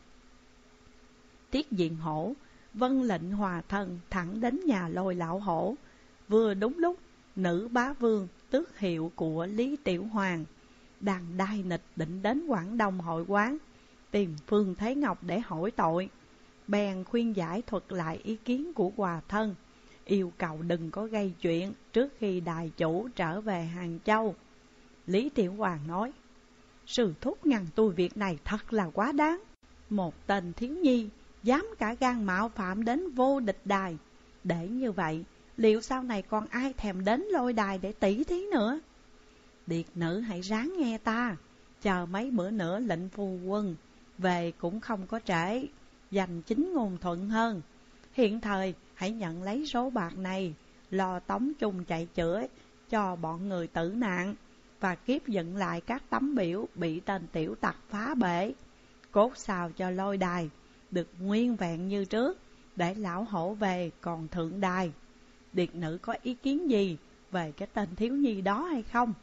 Speaker 1: Tiết Diện Hổ vâng lệnh hòa thân thẳng đến nhà Lôi Lão Hổ. Vừa đúng lúc nữ bá vương tước hiệu của Lý Tiểu Hoàng đang đai nịch định đến Quảng Đông hội quán tìm Phương Thế Ngọc để hỏi tội. Bèn khuyên giải thuật lại ý kiến của hòa thân, yêu cầu đừng có gây chuyện trước khi đài chủ trở về Hàng Châu. Lý Tiểu Hoàng nói: sư thúc ngăn tôi việc này thật là quá đáng. Một tên thiếu nhi dám cả gan mạo phạm đến vô địch đài, để như vậy liệu sau này còn ai thèm đến Lôi đài để tỷ thí nữa? Điệt nữ hãy ráng nghe ta, chờ mấy bữa nữa lệnh phu quân về cũng không có trễ, dành chính ngôn thuận hơn. Hiện thời hãy nhận lấy số bạc này, lo tống chung chạy chữa cho bọn người tử nạn, và kiếp dựng lại các tấm biểu bị tên tiểu tặc phá bể, cốt sao cho Lôi đài được nguyên vẹn như trước, để Lão Hổ về còn thượng đài. Điệt nữ có ý kiến gì về cái tên thiếu nhi đó hay không?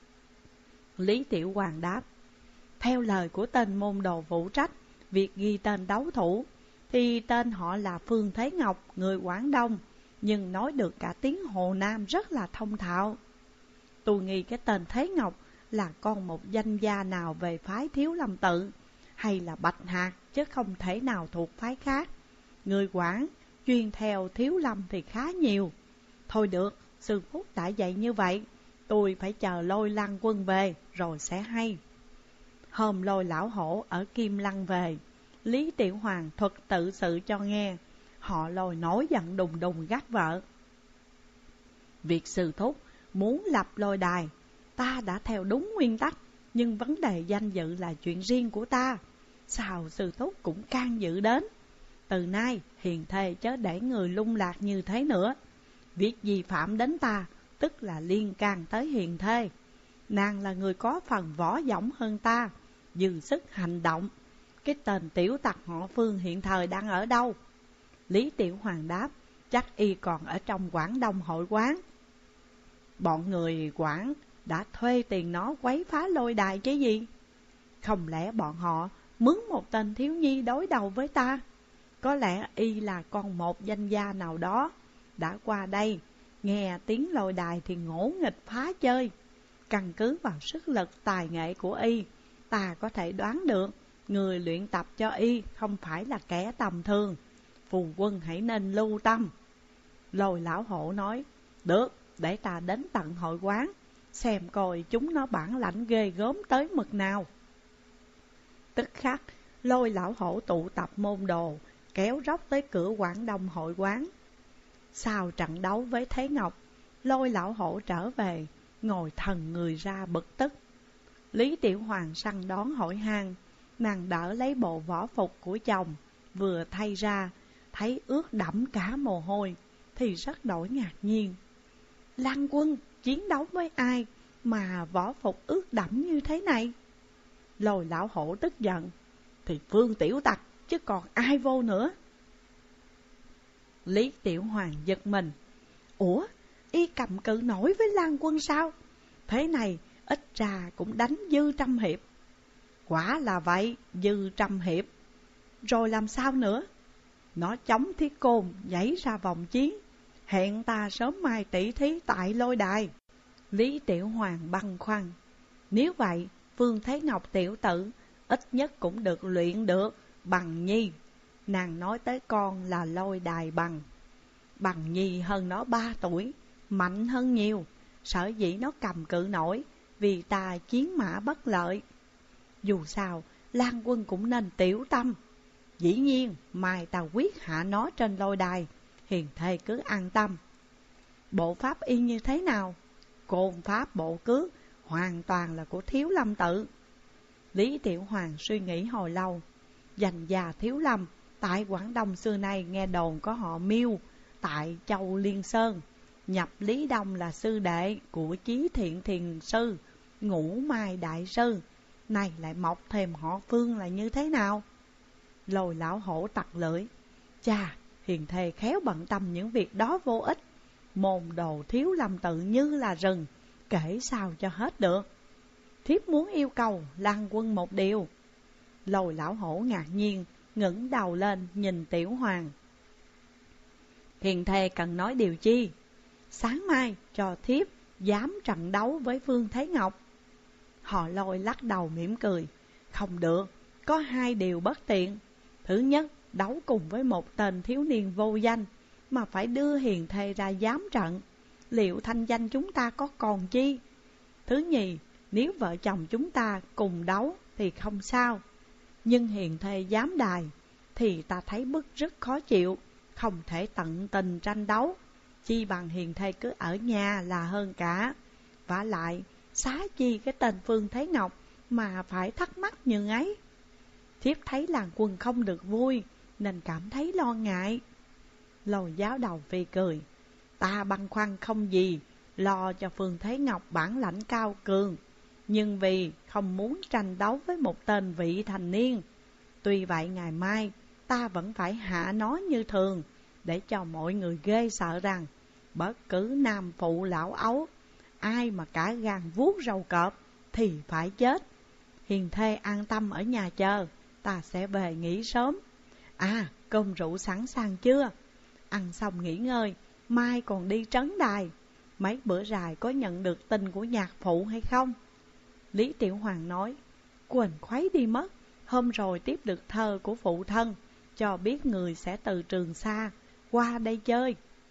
Speaker 1: Lý Tiểu Hoàng đáp: theo lời của tên môn đồ phụ trách việc ghi tên đấu thủ, thì tên họ là Phương Thế Ngọc, người Quảng Đông, nhưng nói được cả tiếng Hồ Nam rất là thông thạo. Tôi nghi cái tên Thế Ngọc là con một danh gia nào về phái Thiếu Lâm Tự hay là Bạch Hạc, chứ không thể nào thuộc phái khác. Người Quảng chuyên theo Thiếu Lâm thì khá nhiều. Thôi được, sư thúc đã dạy như vậy, tôi phải chờ Lôi Lăng Quân về rồi sẽ hay. Hôm Lôi Lão Hổ ở Kim Lăng về, Lý Tiểu Hoàng thuật tự sự cho nghe. Họ Lôi nổi giận đùng đùng gắt vợ: việc sư thúc muốn lập Lôi đài, ta đã theo đúng nguyên tắc, nhưng vấn đề danh dự là chuyện riêng của ta, sao sư thúc cũng can dự đến? Từ nay hiền thê chớ để người lung lạc như thế nữa. Việc gì phạm đến ta, tức là liên can tới hiền thê. Nàng là người có phần võ dõng hơn ta, dư sức hành động. Cái tên tiểu tặc họ Phương hiện thời đang ở đâu? Lý Tiểu Hoàng đáp: chắc y còn ở trong Quảng Đông hội quán. Bọn người Quảng đã thuê tiền nó quấy phá Lôi đài chứ gì? Không lẽ bọn họ mướn một tên thiếu nhi đối đầu với ta? Có lẽ y là con một danh gia nào đó đã qua đây, nghe tiếng Lôi đài thì ngỗ nghịch phá chơi. Căn cứ vào sức lực tài nghệ của y, ta có thể đoán được người luyện tập cho y không phải là kẻ tầm thường. Phù quân hãy nên lưu tâm. Lôi Lão Hổ nói: được, để ta đến tận hội quán, xem coi chúng nó bản lãnh ghê gớm tới mực nào. Tức khắc Lôi Lão Hổ tụ tập môn đồ, kéo róc tới cửa Quảng Đông hội quán. Sau trận đấu với Thế Ngọc, Lôi Lão Hổ trở về, ngồi thần người ra bực tức. Lý Tiểu Hoàng săn đón hỏi han, nàng đỡ lấy bộ võ phục của chồng, vừa thay ra, thấy ướt đẫm cả mồ hôi, thì rất đổi ngạc nhiên. Lăng quân chiến đấu với ai mà võ phục ướt đẫm như thế này? Lôi Lão Hổ tức giận: thì Phương tiểu tặc, chứ còn ai vô nữa. Lý Tiểu Hoàng giật mình: ủa, y cầm cự nổi với Lan quân sao? Thế này ít ra cũng đánh dư trăm hiệp. Quả là vậy, dư trăm hiệp. Rồi làm sao nữa? Nó chống thiết côn nhảy ra vòng chiến, hẹn ta sớm mai tỷ thí tại Lôi đài. Lý Tiểu Hoàng băn khoăn: nếu vậy, Phương Thế Ngọc tiểu tử ít nhất cũng được luyện được Bằng Nhi. Nàng nói tới con là Lôi đài Bằng. Bằng Nhi hơn nó 3 tuổi, mạnh hơn nhiều. Sở dĩ nó cầm cự nổi vì ta chiến mã bất lợi. Dù sao, Lan quân cũng nên tiểu tâm. Dĩ nhiên, mai ta quyết hạ nó trên Lôi đài, hiền thê cứ an tâm. Bộ pháp y như thế nào? Côn pháp bộ cước hoàn toàn là của Thiếu Lâm Tự. Lý Tiểu Hoàng suy nghĩ hồi lâu. Danh gia Thiếu Lâm tại Quảng Đông xưa nay nghe đồn có họ Miêu tại Châu Liên Sơn, nhập Lý Đông là sư đệ của Chí Thiện Thiền Sư, Ngũ Mai Đại Sư, này lại mọc thêm họ Phương là như thế nào? Lôi lão hổ tặc lưỡi. Chà, hiền thê khéo bận tâm những việc đó vô ích. Môn đồ thiếu lâm tự như là rừng, kể sao cho hết được. Thiếp muốn yêu cầu Lan Quân một điều. Lôi lão hổ ngạc nhiên, ngẩng đầu lên nhìn Tiểu Hoàng. Hiền thê cần nói điều chi? Sáng mai cho thiếp dám trận đấu với Phương Thế Ngọc. Họ Lôi lắc đầu mỉm cười. Không được, có hai điều bất tiện. Thứ nhất, đấu cùng với một tên thiếu niên vô danh, mà phải đưa hiền thê ra giám trận. Liệu thanh danh chúng ta có còn chi? Thứ nhì, nếu vợ chồng chúng ta cùng đấu thì không sao, nhưng hiền thê giám đài thì ta thấy bức rất khó chịu, không thể tận tình tranh đấu. Chi bằng hiền thê cứ ở nhà là hơn cả. Vả lại, xá chi cái tên Phương Thế Ngọc mà phải thắc mắc như ấy. Thiếp thấy làng Quân không được vui, nên cảm thấy lo ngại. Lôi giáo đầu phi cười. Ta băn khoăn không gì, lo cho Phương Thế Ngọc bản lãnh cao cường, nhưng vì không muốn tranh đấu với một tên vị thành niên. Tuy vậy ngày mai ta vẫn phải hạ nó như thường, để cho mọi người ghê sợ rằng bất cứ nam phụ lão ấu, ai mà cả gan vuốt râu cọp thì phải chết. Hiền thê an tâm ở nhà chờ, ta sẽ về nghỉ sớm. À, cơm rượu sẵn sàng chưa? Ăn xong nghỉ ngơi, mai còn đi trấn đài. Mấy bữa dài có nhận được tin của nhạc phụ hay không? Lý Tiểu Hoàng nói, quên khuấy đi mất. Hôm rồi tiếp được thơ của phụ thân, cho biết người sẽ từ Trường Sa qua đây chơi.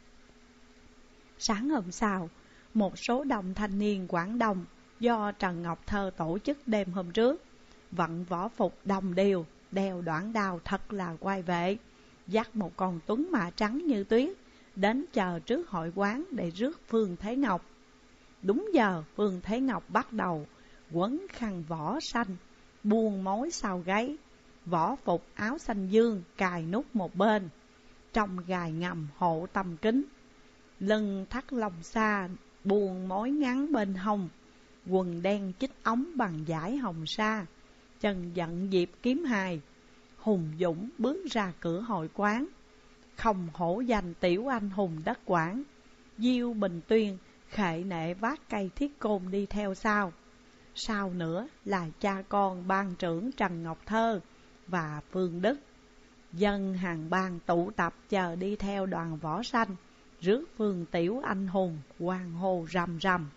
Speaker 1: Sáng hôm sau, một số đồng thanh niên Quảng Đông do Trần Ngọc Thơ tổ chức đêm hôm trước, vận võ phục đồng đều, đeo đoạn đao thật là quai vệ, dắt một con tuấn mã trắng như tuyết đến chờ trước hội quán để rước Phương Thế Ngọc. Đúng giờ Phương Thế Ngọc bắt đầu quấn khăn vỏ xanh, buông mối sau gáy, võ phục áo xanh dương cài nút một bên, trong gài ngầm hộ tầm kính, lưng thắt lông xa buông mối ngắn bên hông, quần đen chích ống bằng vải hồng sa, chân dặn diệp kiếm hài, hùng dũng bước ra cửa hội quán. Không hổ danh tiểu anh hùng đất Quảng, Diêu Bình Tuyên khệ nệ vác cây thiết côn đi theo sau. Sau nữa là cha con ban trưởng Trần Ngọc Thơ và Phương Đức. Dân hàng bang tụ tập chờ đi theo đoàn võ xanh, rước Phương tiểu anh hùng hoan hô rầm rầm.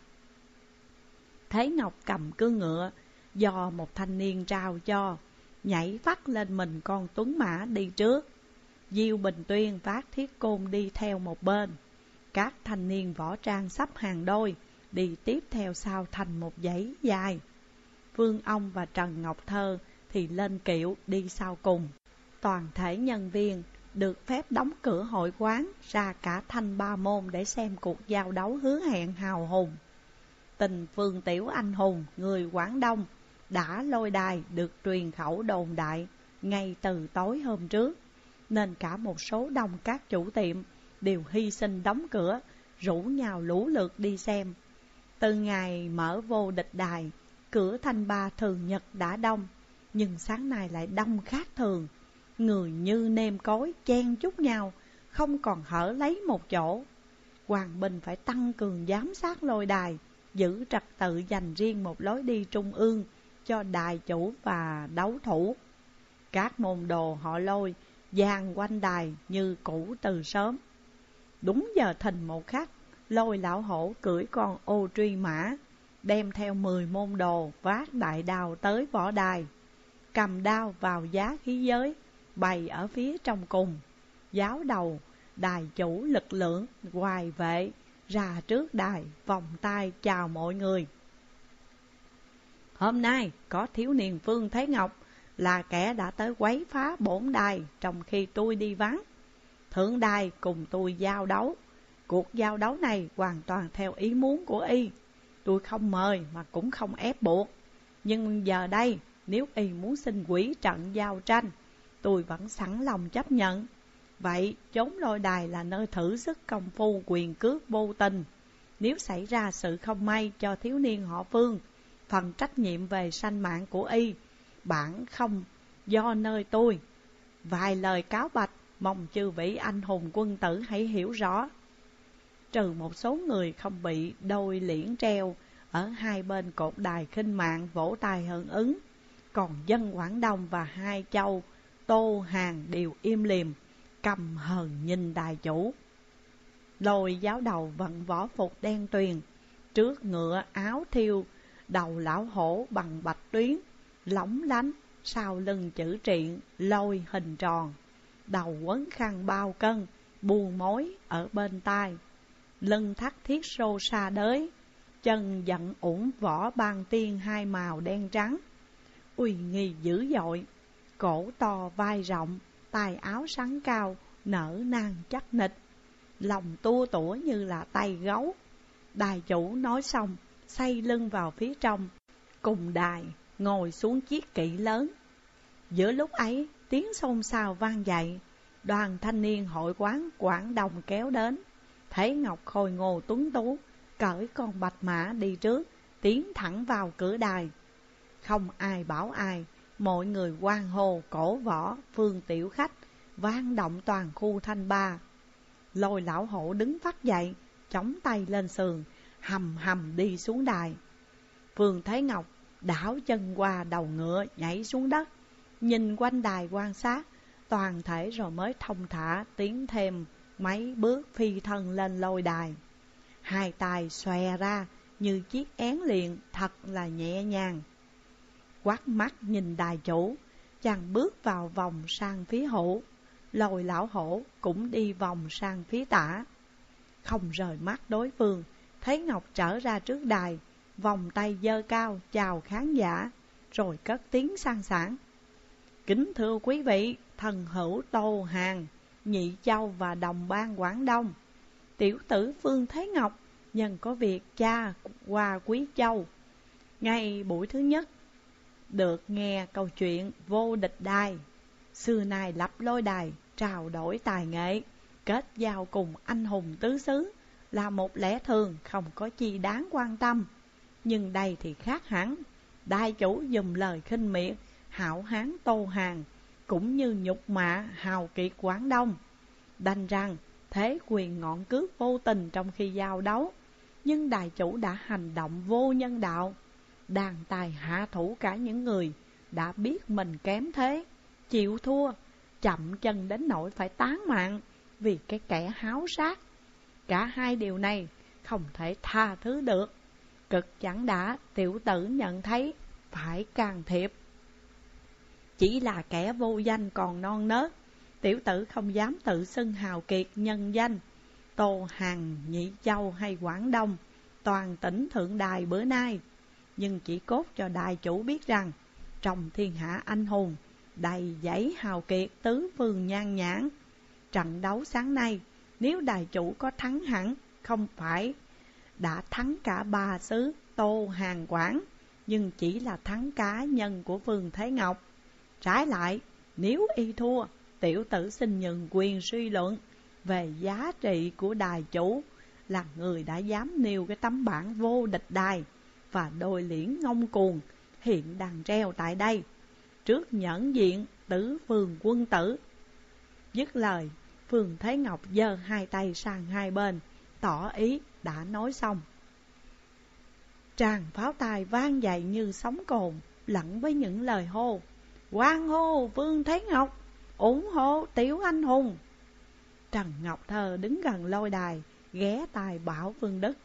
Speaker 1: Thế Ngọc cầm cương ngựa do một thanh niên trao cho, nhảy vắt lên mình con tuấn mã đi trước. Diêu Bình Tuyên vác thiết côn đi theo một bên. Các thanh niên võ trang sắp hàng đôi đi tiếp theo sau thành một dãy dài. Phương Ông và Trần Ngọc Thơ thì lên kiệu đi sau cùng. Toàn thể nhân viên được phép đóng cửa hội quán ra cả thanh ba môn để xem cuộc giao đấu hứa hẹn hào hùng. Tình Phương tiểu anh hùng người Quảng Đông đã lôi đài được truyền khẩu đồn đại ngay từ tối hôm trước, nên cả một số đông các chủ tiệm đều hy sinh đóng cửa, rủ nhau lũ lượt đi xem. Từ ngày mở vô địch đài, cửa thanh ba thường nhật đã đông, nhưng sáng nay lại đông khác thường. Người như nêm cối chen chúc nhau, không còn hở lấy một chỗ. Hoàng binh phải tăng cường giám sát lôi đài, giữ trật tự dành riêng một lối đi trung ương cho đài chủ và đấu thủ. Các môn đồ họ Lôi dàn quanh đài như cũ từ sớm. Đúng giờ thìn một khắc, Lôi lão hổ cưỡi con ô truy mã, đem theo 10 môn đồ vác đại đao tới võ đài, cầm đao vào giá khí giới, bày ở phía trong cùng. Giáo đầu đài chủ lực lượng hoài vệ ra trước đài, vòng tay chào mọi người. Hôm nay có thiếu niên Phương Thế Ngọc là kẻ đã tới quấy phá bổn đài trong khi tôi đi vắng. Thượng đài cùng tôi giao đấu. Cuộc giao đấu này hoàn toàn theo ý muốn của y. Tôi không mời mà cũng không ép buộc. Nhưng giờ đây, nếu y muốn xin quỷ trận giao tranh, tôi vẫn sẵn lòng chấp nhận. Vậy chốn lôi đài là nơi thử sức công phu quyền cước vô tình. Nếu xảy ra sự không may cho thiếu niên họ Phương, phần trách nhiệm về sanh mạng của y, bản không do nơi tôi. Vài lời cáo bạch, mong chư vị anh hùng quân tử hãy hiểu rõ. Trừ một số người không bị đôi liễn treo ở hai bên cột đài khinh mạng vỗ tay hưởng ứng, còn dân Quảng Đông và hai châu Tô Hàn đều im lìm, căm hờn nhìn đài chủ. Lôi giáo đầu vận võ phục đen tuyền, trước ngựa áo thiêu đầu lão hổ bằng bạch tuyến lóng lánh, sau lưng chữ triện lôi hình tròn, đầu quấn khăn bao cân buông mối ở bên tai, lưng thắt thiết xô sa đới, chân dặn ủng vỏ ban tiên hai màu đen trắng, uy nghi dữ dội, cổ to vai rộng, tài áo sắn cao nở nang chắc nịch, lòng tua tủa như là tay gấu. Đài chủ nói xong, xoay lưng vào phía trong, cùng đài ngồi xuống chiếc kỵ lớn. Giữa lúc ấy, tiếng xôn xao vang dậy, đoàn thanh niên hội quán Quảng Đông kéo đến. Thấy Ngọc khôi ngô tuấn tú, cởi con bạch mã đi trước, tiến thẳng vào cửa đài. Không ai bảo ai, mọi người hoan hô cổ võ phương tiểu khách, vang động toàn khu Thanh Ba. Lôi lão hổ đứng phắt dậy, chống tay lên sườn, hầm hầm đi xuống đài. Phương Thế Ngọc đảo chân qua đầu ngựa nhảy xuống đất, nhìn quanh đài quan sát toàn thể rồi mới thông thả tiến thêm mấy bước phi thân lên lôi đài. Hai tay xòe ra như chiếc én liền, thật là nhẹ nhàng. Quát mắt nhìn đài chủ, chàng bước vào vòng sang phía hữu, Lôi lão hổ cũng đi vòng sang phía tả. Không rời mắt đối phương, thấy Ngọc trở ra trước đài, vòng tay giơ cao chào khán giả, rồi cất tiếng sang sảng: Kính thưa quý vị, thần hữu Tô Hàn, Nhị Châu và đồng bang Quảng Đông, tiểu tử Phương Thế Ngọc nhân có việc cha qua Quý Châu. Ngay buổi thứ nhất, được nghe câu chuyện vô địch đài. Xưa nay lập lôi đài, trao đổi tài nghệ, kết giao cùng anh hùng tứ xứ là một lẽ thường, không có chi đáng quan tâm. Nhưng đây thì khác hẳn. Đài chủ dùng lời khinh miệt hảo hán Tô Hàn, cũng như nhục mạ hào kiệt Quảng Đông, đành rằng thế quyền ngọn cước vô tình trong khi giao đấu. Nhưng đài chủ đã hành động vô nhân đạo, đàn tài hạ thủ cả những người đã biết mình kém thế, chịu thua, chậm chân đến nỗi phải tán mạng vì cái kẻ háo sát. Cả hai điều này không thể tha thứ được. Cực chẳng đã tiểu tử nhận thấy phải can thiệp. Chỉ là kẻ vô danh còn non nớt, tiểu tử không dám tự xưng hào kiệt nhân danh. Tô Hàn, Nhị Châu hay Quảng Đông, toàn tỉnh thượng đài bữa nay, nhưng chỉ cốt cho đài chủ biết rằng trong thiên hạ anh hùng đầy dãy hào kiệt tứ phương nhan nhãn. Trận đấu sáng nay, nếu đài chủ có thắng hẳn, không phải đã thắng cả ba xứ Tô Hàn Quảng, nhưng chỉ là thắng cá nhân của Phương Thế Ngọc. Trái lại, nếu y thua, tiểu tử xin nhường quyền suy luận về giá trị của đài chủ, là người đã dám nêu cái tấm bảng vô địch đài và đôi liễn ngông cuồng hiện đang treo tại đây, trước nhẫn diện tứ phương quân tử. Dứt lời, Phương Thế Ngọc giơ hai tay sang hai bên, tỏ ý đã nói xong. Tràng pháo tài vang dậy như sóng cồn, lẫn với những lời hô: hoan hô Phương Thế Ngọc, ủng hộ tiểu anh hùng. Trần Ngọc Thơ đứng gần lôi đài, ghé tai bảo Vương Đức: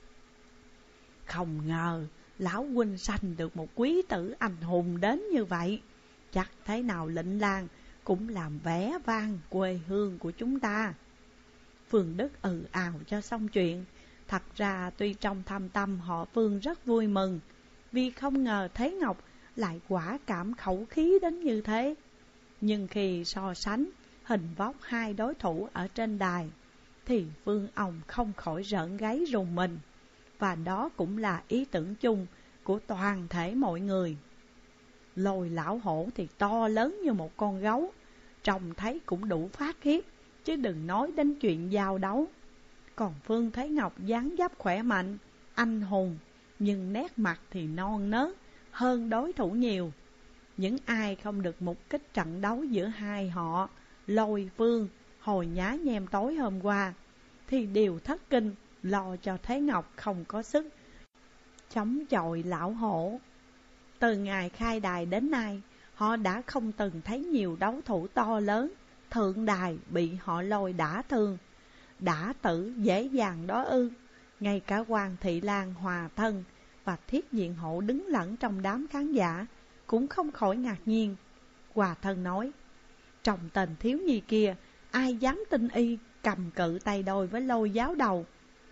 Speaker 1: không ngờ lão huynh sanh được một quý tử anh hùng đến như vậy, chắc thế nào lệnh làng cũng làm vẻ vang quê hương của chúng ta. Phương Đức ào cho xong chuyện. Thật ra tuy trong thâm tâm họ Phương rất vui mừng, vì không ngờ Thế Ngọc lại quả cảm khẩu khí đến như thế. Nhưng khi so sánh hình vóc hai đối thủ ở trên đài, thì Phương ông không khỏi rợn gáy rùng mình. Và đó cũng là ý tưởng chung của toàn thể mọi người. Lôi lão hổ thì to lớn như một con gấu, trông thấy cũng đủ phát khiếp, chứ đừng nói đến chuyện giao đấu. Còn Phương Thế Ngọc dáng dấp khỏe mạnh, anh hùng, nhưng nét mặt thì non nớt hơn đối thủ nhiều. Những ai không được mục kích trận đấu giữa hai họ Lôi Vương hồi nhá nhem tối hôm qua thì đều thất kinh, lo cho Thế Ngọc không có sức chống chọi lão hổ. Từ ngày khai đài đến nay, họ đã không từng thấy nhiều đấu thủ to lớn thượng đài bị họ Lôi đả thương, đả tử dễ dàng đó ư? Ngay cả Hoàng Thị Lan Hòa Thân và Thiết Diện Hổ đứng lẫn trong đám khán giả cũng không khỏi ngạc nhiên. Hòa Thân nói, trong tình thiếu nhi kia, ai dám tin y cầm cự tay đôi với Lôi giáo đầu?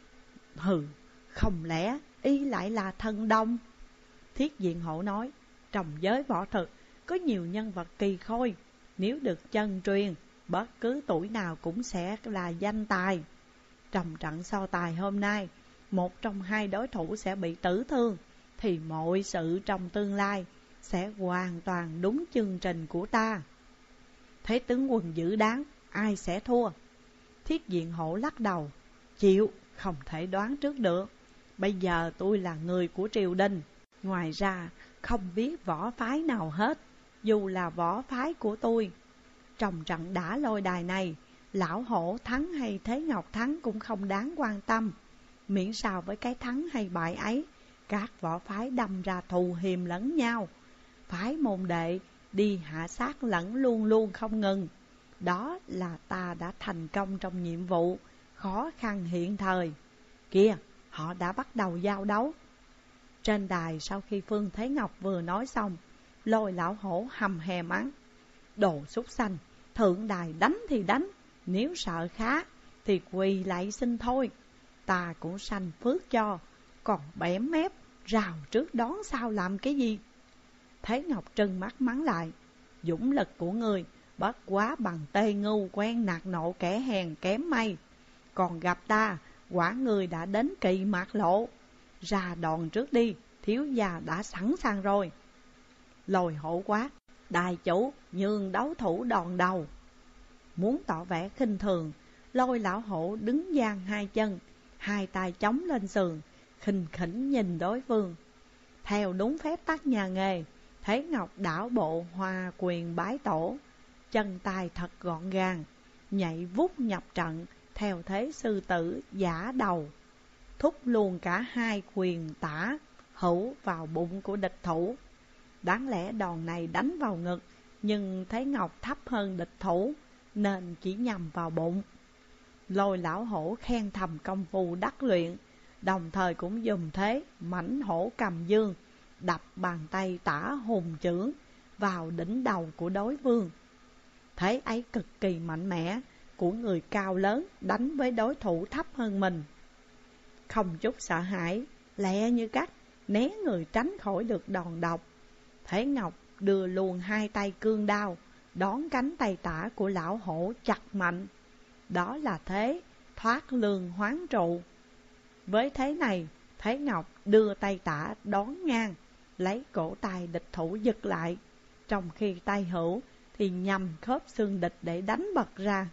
Speaker 1: Hừ, không lẽ y lại là thần đông? Thiết Diện Hổ nói, trong giới võ thực có nhiều nhân vật kỳ khôi, nếu được chân truyền, bất cứ tuổi nào cũng sẽ là danh tài. Trong trận so tài hôm nay, một trong hai đối thủ sẽ bị tử thương, thì mọi sự trong tương lai sẽ hoàn toàn đúng chương trình của ta. Thấy tướng quân dữ đáng, ai sẽ thua? Thiết Diện Hổ lắc đầu, chịu, không thể đoán trước được. Bây giờ tôi là người của triều đình, ngoài ra không biết võ phái nào hết, dù là võ phái của tôi. Trong trận đả Lôi đài này, lão hổ thắng hay Thế Ngọc thắng cũng không đáng quan tâm. Miễn sao với cái thắng hay bại ấy, các võ phái đâm ra thù hiềm lẫn nhau, phái môn đệ đi hạ sát lẫn luôn luôn không ngừng. Đó là ta đã thành công trong nhiệm vụ khó khăn hiện thời. Kìa, họ đã bắt đầu giao đấu. Trên đài sau khi Phương Thế Ngọc vừa nói xong, Lôi lão hổ hầm hè mắng, đồ súc sanh, thượng đài đánh thì đánh, nếu sợ khá thì quỳ lại xin thôi. Ta cũng sanh phước cho, còn bẻm mép rào trước đón sau làm cái gì? Thế Ngọc trừng mắt mắng lại, dũng lực của người bất quá bằng tê ngu quen nạt nộ kẻ hèn kém may. Còn gặp ta, quả người đã đến kỳ mạc lộ. Ra đòn trước đi, thiếu gia đã sẵn sàng rồi. Lôi hổ quát, đại chủ nhường đấu thủ đòn đầu. Muốn tỏ vẻ khinh thường, Lôi lão hổ đứng dang hai chân, hai tay chống lên sườn, khinh khỉnh nhìn đối phương. Theo đúng phép tắc nhà nghề, Thế Ngọc đảo bộ hòa quyền bái tổ, chân tay thật gọn gàng, nhảy vút nhập trận theo thế sư tử giả đầu, thúc luôn cả hai quyền tả hữu vào bụng của địch thủ. Đáng lẽ đòn này đánh vào ngực, nhưng Thế Ngọc thấp hơn địch thủ nên chỉ nhằm vào bụng. Lôi lão hổ khen thầm công phu đắc luyện, đồng thời cũng dùng thế mãnh hổ cầm dương, đập bàn tay tả hùng chưởng vào đỉnh đầu của đối phương. Thế ấy cực kỳ mạnh mẽ của người cao lớn đánh với đối thủ thấp hơn mình. Không chút sợ hãi, lẹ như cắt, né người tránh khỏi được đòn độc. Thế Ngọc đưa luôn hai tay cương đao, đón cánh tay tả của lão hổ chặt mạnh. Đó là thế thoát lương hoán trụ. Với thế này, Thế Ngọc đưa tay tả đón ngang, lấy cổ tay địch thủ giật lại, trong khi tay hữu thì nhằm khớp xương địch để đánh bật ra.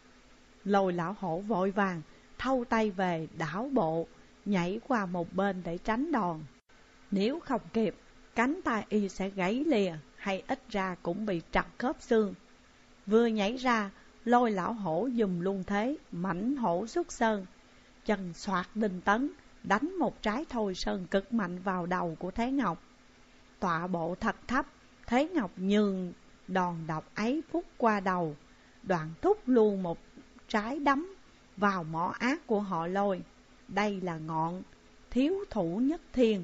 Speaker 1: Lôi lão hổ vội vàng thâu tay về đảo bộ, nhảy qua một bên để tránh đòn. Nếu không kịp, cánh tay y sẽ gãy lìa, hay ít ra cũng bị trật khớp xương. Vừa nhảy ra, Lôi lão hổ dùng luôn thế mãnh hổ xuất sơn, chân xoạt đinh tấn, đánh một trái thôi sơn cực mạnh vào đầu của Thế Ngọc. Tọa bộ thật thấp, Thế Ngọc nhường đòn độc ấy phút qua đầu, đoạn thúc luôn một trái đấm vào mỏ ác của họ Lôi. Đây là ngọn thiếu thủ nhất thiên.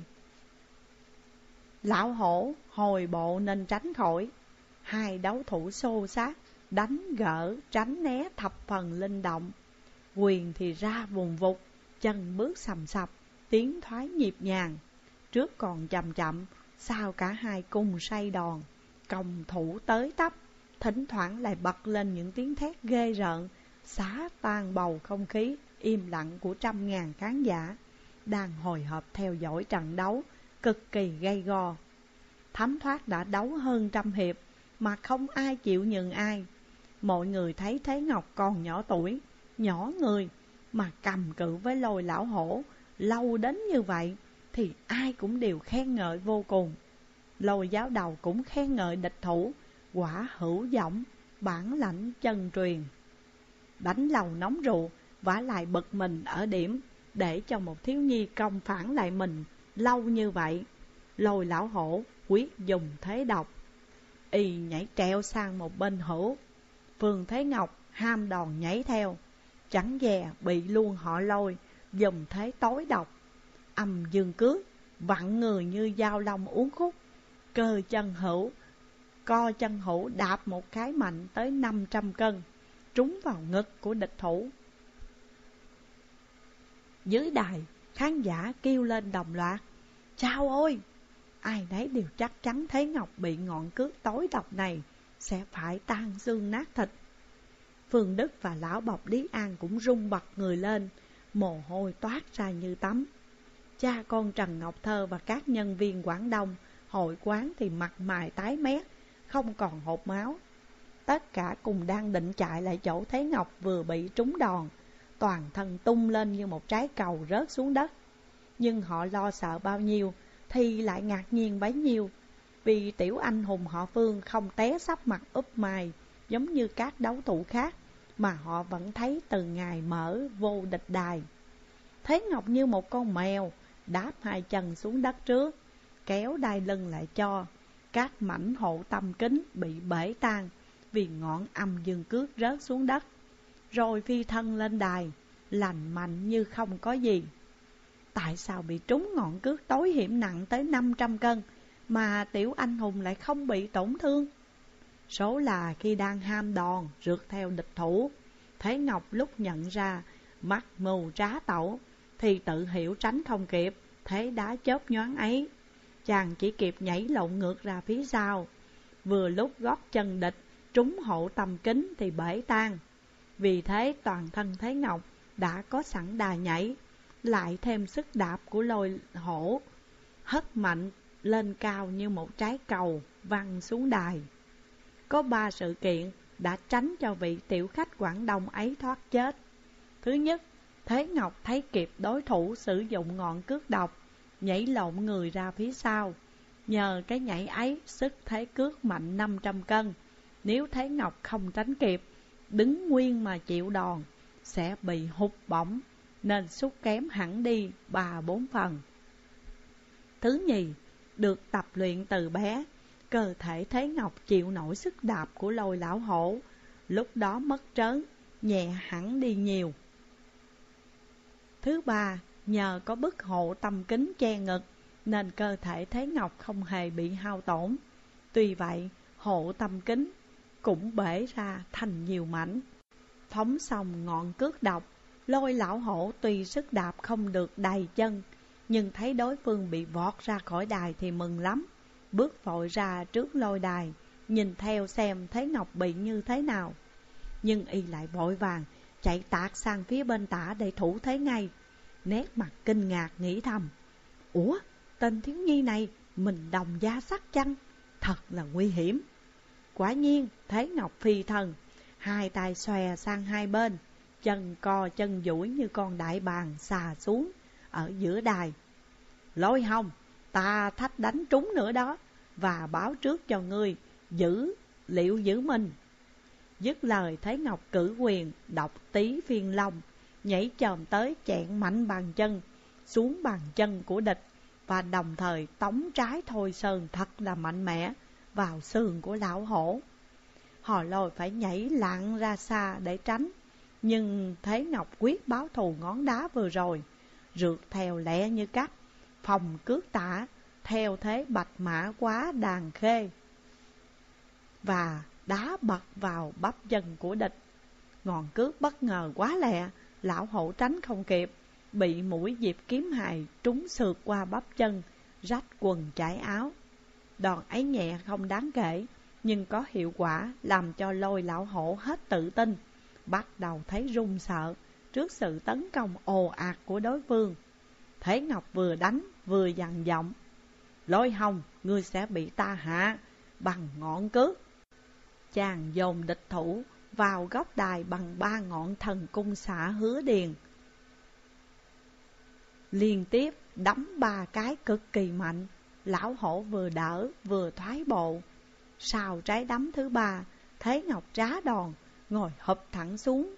Speaker 1: Lão hổ hồi bộ nên tránh khỏi. Hai đấu thủ xô xát, đánh gỡ tránh né thập phần linh động. Quyền thì ra vùng vụt, chân bước sầm sập, tiến thoái nhịp nhàng. Trước còn chậm chậm, sau cả hai cùng say đòn. Công thủ tới tấp, thỉnh thoảng lại bật lên những tiếng thét ghê rợn, xá tan bầu không khí im lặng của trăm ngàn khán giả đang hồi hộp theo dõi trận đấu cực kỳ gay go. Thấm thoát đã đấu hơn trăm hiệp mà không ai chịu nhường ai. Mọi người thấy Thế Ngọc còn nhỏ tuổi, nhỏ người mà cầm cự với Lôi lão hổ lâu đến như vậy thì ai cũng đều khen ngợi vô cùng. Lôi giáo đầu cũng khen ngợi địch thủ quả hữu giọng, bản lãnh chân truyền. Đánh lầu nóng rượu, vả lại bực mình ở điểm để cho một thiếu nhi công phản lại mình lâu như vậy. Lôi lão hổ quyết dùng thế độc, y nhảy treo sang một bên hữu. Phương Thế Ngọc ham đòn nhảy theo, chẳng dè bị luôn họ Lôi dùng thế tối độc. Âm dương cước vặn người như dao long uốn khúc, cơ chân hữu co chân hữu đạp một cái mạnh tới 500 cân, trúng vào ngực của địch thủ. Dưới đài, khán giả kêu lên đồng loạt: Chao ôi! Ai nấy đều chắc chắn Thế Ngọc bị ngọn cước tối độc này sẽ phải tan xương nát thịt. Phương Đức và lão bộc Lý An cũng run bật người lên, mồ hôi toát ra như tắm. Cha con Trần Ngọc Thơ và các nhân viên Quảng Đông hội quán thì mặt mày tái mét, không còn hột máu. Tất cả cùng đang định chạy lại chỗ Thế Ngọc vừa bị trúng đòn, toàn thân tung lên như một trái cầu rớt xuống đất. Nhưng họ lo sợ bao nhiêu thì lại ngạc nhiên bấy nhiêu, vì tiểu anh hùng họ Phương không té sắp mặt úp mày giống như các đấu thủ khác mà họ vẫn thấy từ ngày mở vô địch đài. Thế Ngọc như một con mèo đáp hai chân xuống đất trước, kéo đai lưng lại cho. Các mảnh hộ tâm kính bị bể tan vì ngọn âm dương cước rớt xuống đất, rồi phi thân lên đài, lành mạnh như không có gì. Tại sao bị trúng ngọn cước tối hiểm nặng tới 500 cân mà tiểu anh hùng lại không bị tổn thương? Số là khi đang ham đòn rượt theo địch thủ, Thế Ngọc lúc nhận ra mắt mù trá tẩu thì tự hiểu tránh không kịp thế đá chớp nhoáng ấy. Chàng chỉ kịp nhảy lộn ngược ra phía sau, vừa lúc gót chân địch trúng hộ tầm kính thì bể tan. Vì thế toàn thân Thế Ngọc đã có sẵn đà nhảy, lại thêm sức đạp của Lôi hổ, hất mạnh lên cao như một trái cầu văng xuống đài. Có 3 sự kiện đã tránh cho vị tiểu khách Quảng Đông ấy thoát chết. Thứ nhất, Thế Ngọc thấy kịp đối thủ sử dụng ngọn cước độc, nhảy lộn người ra phía sau. Nhờ cái nhảy ấy, sức thế cước mạnh 500 cân. Nếu Thế Ngọc không tránh kịp, đứng nguyên mà chịu đòn, sẽ bị hụt bổng, nên sút kém hẳn đi 3-4 phần. Thứ nhì, được tập luyện từ bé, cơ thể Thế Ngọc chịu nổi sức đạp của Lôi lão hổ, lúc đó mất trớn, nhẹ hẳn đi nhiều. Thứ ba, nhờ có bức hộ tâm kính che ngực, nên cơ thể Thế Ngọc không hề bị hao tổn. Tuy vậy, hộ tâm kính cũng bể ra thành nhiều mảnh. Phóng xong ngọn cước độc, Lôi lão hổ tuy sức đạp không được đầy chân, nhưng thấy đối phương bị vọt ra khỏi đài thì mừng lắm. Bước vội ra trước lôi đài, nhìn theo xem Thế Ngọc bị như thế nào. Nhưng y lại vội vàng chạy tạt sang phía bên tả để thủ thế ngay. Nét mặt kinh ngạc nghĩ thầm: Ủa, tên thiếu nhi này mình đồng gia sắc chăng? Thật là nguy hiểm. Quả nhiên Thế Ngọc phi thần, hai tay xòe sang hai bên, chân co chân duỗi như con đại bàng xà xuống ở giữa đài. Lôi Hồng, ta thách đánh trúng nữa đó, và báo trước cho ngươi liệu giữ mình. Dứt lời, Thế Ngọc cử quyền độc tí phiên long, nhảy chồm tới chẹn mạnh bàn chân xuống bàn chân của địch, và đồng thời tống trái Thôi Sơn thật là mạnh mẽ vào sườn của lão hổ. Họ Lôi phải nhảy lạng ra xa để tránh, nhưng Thế Ngọc quyết báo thù ngón đá vừa rồi, rượt theo lẹ như cắt, phòng cước tả theo thế bạch mã quá đàn khê, và đá bật vào bắp chân của địch. Ngọn cước bất ngờ quá lẹ, lão hổ tránh không kịp, bị mũi diệp kiếm hài trúng sượt qua bắp chân, rách quần trải áo. Đòn ấy nhẹ không đáng kể, nhưng có hiệu quả làm cho Lôi lão hổ hết tự tin, bắt đầu thấy run sợ trước sự tấn công ồ ạt của đối phương. Thế Ngọc vừa đánh vừa dằn giọng: Lôi Hồng, ngươi sẽ bị ta hạ bằng ngọn cước. Chàng dồn địch thủ vào góc đài bằng 3 ngọn thần cung xạ hứa điền, liên tiếp đấm 3 cái cực kỳ mạnh. Lão hổ vừa đỡ vừa thoái bộ. Sau trái đấm thứ 3, Thế Ngọc trá đòn, ngồi hụp thẳng xuống,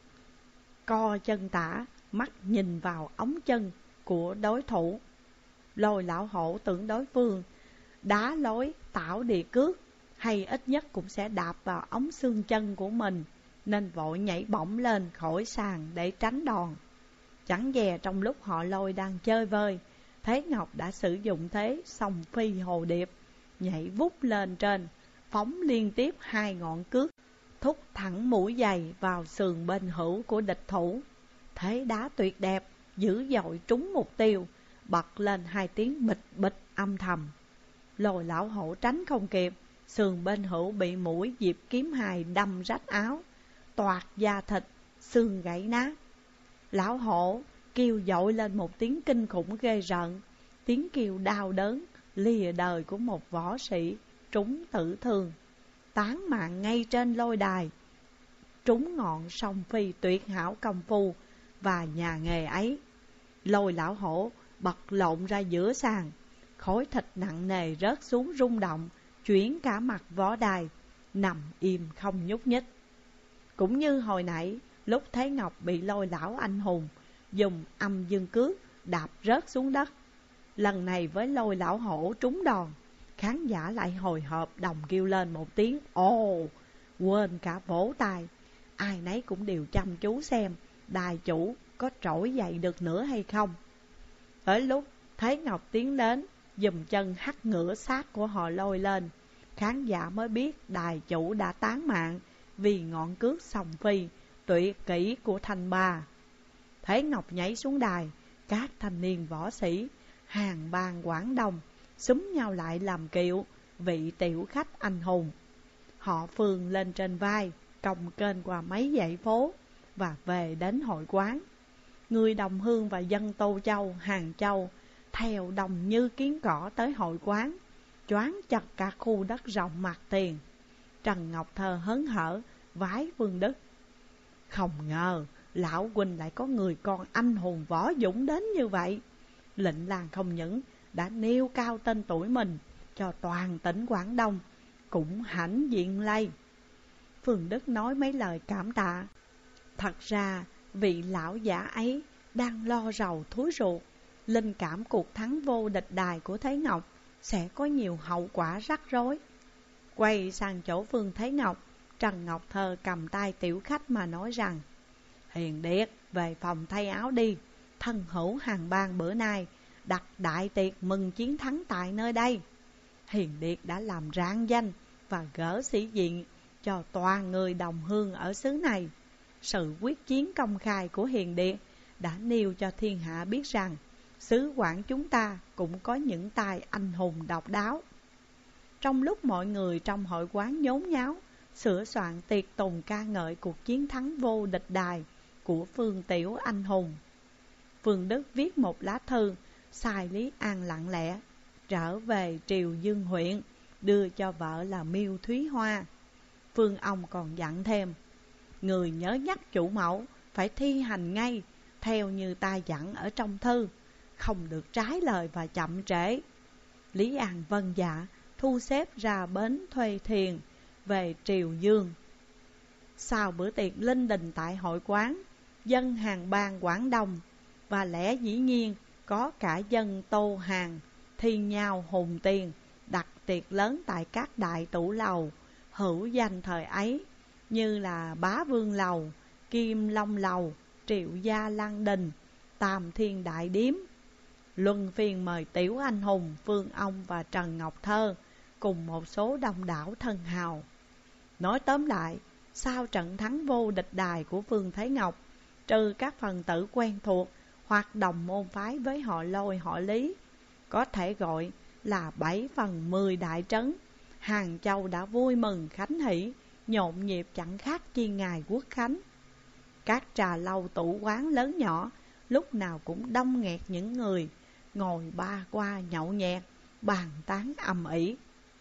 Speaker 1: co chân tả, mắt nhìn vào ống chân của đối thủ. Lôi lão hổ tưởng đối phương đá lối tảo địa cước, hay ít nhất cũng sẽ đạp vào ống xương chân của mình, nên vội nhảy bổng lên khỏi sàn để tránh đòn. Chẳng dè trong lúc họ Lôi đang chơi vơi, Thế Ngọc đã sử dụng thế song phi hồ điệp, nhảy vút lên trên, phóng liên tiếp 2 ngọn cước, thúc thẳng mũi giày vào sườn bên hữu của địch thủ. Thế đá tuyệt đẹp, dữ dội trúng mục tiêu, bật lên 2 tiếng bịch bịch âm thầm. Lôi lão hổ tránh không kịp, sườn bên hữu bị mũi diệp kiếm hài đâm rách áo, toạc da thịt, xương gãy nát. Lão hổ kêu dội lên một tiếng kinh khủng ghê rợn, tiếng kêu đau đớn lìa đời của một võ sĩ trúng tử thương, tán mạng ngay trên lôi đài. Trúng ngọn song phi tuyệt hảo công phu và nhà nghề ấy, Lôi lão hổ bật lộn ra giữa sàn, khối thịt nặng nề rớt xuống rung động, chuyển cả mặt võ đài, nằm im không nhúc nhích. Cũng như hồi nãy, lúc Thế Ngọc bị Lôi lão anh hùng dùng âm dương cước đạp rớt xuống đất, lần này với Lôi lão hổ trúng đòn, khán giả lại hồi hộp đồng kêu lên một tiếng ồ, quên cả vỗ tay. Ai nấy cũng đều chăm chú xem đài chủ có trỗi dậy được nữa hay không. Tới lúc Thế Ngọc tiến đến giùm chân hất ngửa xác của họ Lôi lên, khán giả mới biết đài chủ đã tán mạng vì ngọn cước song phi tuyệt kỹ của thanh ba. Thế Ngọc nhảy xuống đài, các thanh niên võ sĩ hàng bang Quảng Đông xúm nhau lại làm kiệu vị tiểu khách anh hùng. Họ phường lên trên vai, cồng kênh qua mấy dãy phố và về đến hội quán. Người đồng hương và dân Tô Châu, Hàng Châu theo đồng như kiến cỏ tới hội quán, choáng chặt cả khu đất rộng mặt tiền. Trần Ngọc Thơ hớn hở vái Vương Đức: không ngờ lão huynh lại có người con anh hùng võ dũng đến như vậy. Lệnh làng không những đã nêu cao tên tuổi mình cho toàn tỉnh Quảng Đông, cũng hãnh diện lây. Vương Đức nói mấy lời cảm tạ. Thật ra vị lão giả ấy đang lo rầu thúi ruột, linh cảm cuộc thắng vô địch đài của Thế Ngọc sẽ có nhiều hậu quả rắc rối. Quay sang chỗ Vương Thế Ngọc, Trần Ngọc Thơ cầm tay tiểu khách mà nói rằng: Hiền Điệt, về phòng thay áo đi. Thân hữu hàng bang bữa nay đặt đại tiệc mừng chiến thắng tại nơi đây. Hiền Điệt đã làm rạng danh và gỡ sĩ diện cho toàn người đồng hương ở xứ này. Sự quyết chiến công khai của Hiền Điệt đã nêu cho thiên hạ biết rằng xứ Quảng chúng ta cũng có những tài anh hùng độc đáo. Trong lúc mọi người trong hội quán nhốn nháo sửa soạn tiệc tùng ca ngợi cuộc chiến thắng vô địch đài của Phương Tiểu anh hùng, Vương Đức viết một lá thư sai Lý An lặng lẽ trở về Triều Dương huyện, đưa cho vợ là Miêu Thúy Hoa. Phương ông còn dặn thêm: người nhớ nhắc chủ mẫu phải thi hành ngay theo như ta dặn ở trong thư, không được trái lời và chậm trễ. Lý An vâng dạ, thu xếp ra bến thuê thuyền về Triều Dương. Sau bữa tiệc linh đình tại hội quán, dân hàng bang Quảng Đông và lẽ dĩ nhiên có cả dân Tô Hàng thi nhau hùng tiền đặt tiệc lớn tại các đại tủ lầu hữu danh thời ấy, như là Bá Vương Lầu, Kim Long Lầu, Triệu Gia Lăng Đình, Tam Thiên Đại Điếm. Luân phiên mời Tiểu anh hùng Phương Ông và Trần Ngọc Thơ cùng một số đông đảo thân hào. Nói tóm lại, sau trận thắng vô địch đài của Phương Thế Ngọc, trừ các phần tử quen thuộc hoặc đồng môn phái với họ Lôi họ Lý, có thể gọi là 7/10 đại trấn, Hàng Châu đã vui mừng khánh hỷ, nhộn nhịp chẳng khác chi ngày Quốc khánh. Các trà lâu tủ quán lớn nhỏ lúc nào cũng đông nghẹt những người ngồi ba qua nhậu nhẹt, bàn tán ầm ĩ.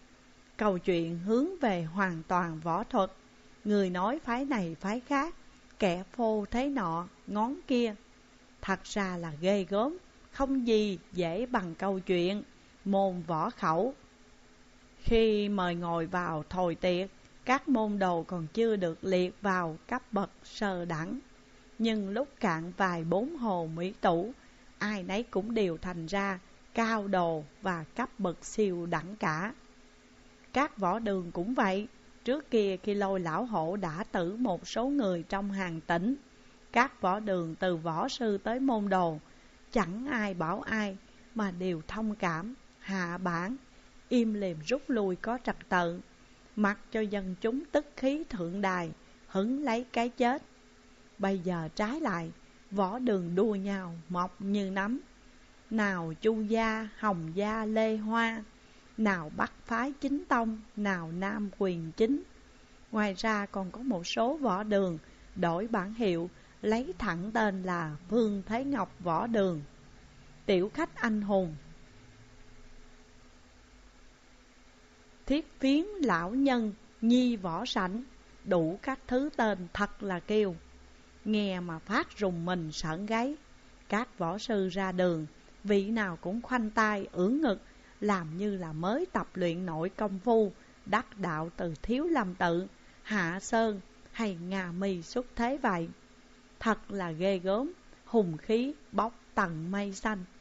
Speaker 1: Câu chuyện hướng về hoàn toàn võ thuật, người nói phái này phái khác, kẻ phô thế nọ ngón kia. Thật ra là ghê gớm, không gì dễ bằng câu chuyện môn võ khẩu. Khi mời ngồi vào thồi tiệc, các môn đồ còn chưa được liệt vào cấp bậc sơ đẳng. Nhưng lúc cạn vài 4 hồ mỹ tủ, ai nấy cũng đều thành ra cao đồ và cấp bậc siêu đẳng cả. Các võ đường cũng vậy. Trước kia khi Lôi lão hổ đã tử một số người trong hàng tỉnh, các võ đường từ võ sư tới môn đồ, chẳng ai bảo ai mà đều thông cảm, hạ bản, im lìm rút lui có trật tự, mặc cho dân chúng tức khí thượng đài, hứng lấy cái chết. Bây giờ trái lại, võ đường đua nhau mọc như nấm. Nào Chu gia, Hồng gia, Lê Hoa, nào Bắc phái chính tông, nào Nam quyền chính. Ngoài ra còn có một số võ đường đổi bản hiệu, lấy thẳng tên là Vương Thế Ngọc Võ Đường. Tiểu khách anh hùng, Thiết Phiến lão nhân, Nhi võ sảnh, đủ các thứ tên thật là kêu, nghe mà phát rùng mình sởn gáy. Các võ sư ra đường, vị nào cũng khoanh tay ưỡn ngực, làm như là mới tập luyện nội công phu đắc đạo từ Thiếu Lâm Tự, Hạ Sơn hay Nga Mi xuất thế vậy. Thật là ghê gớm, hùng khí bốc tầng mây xanh.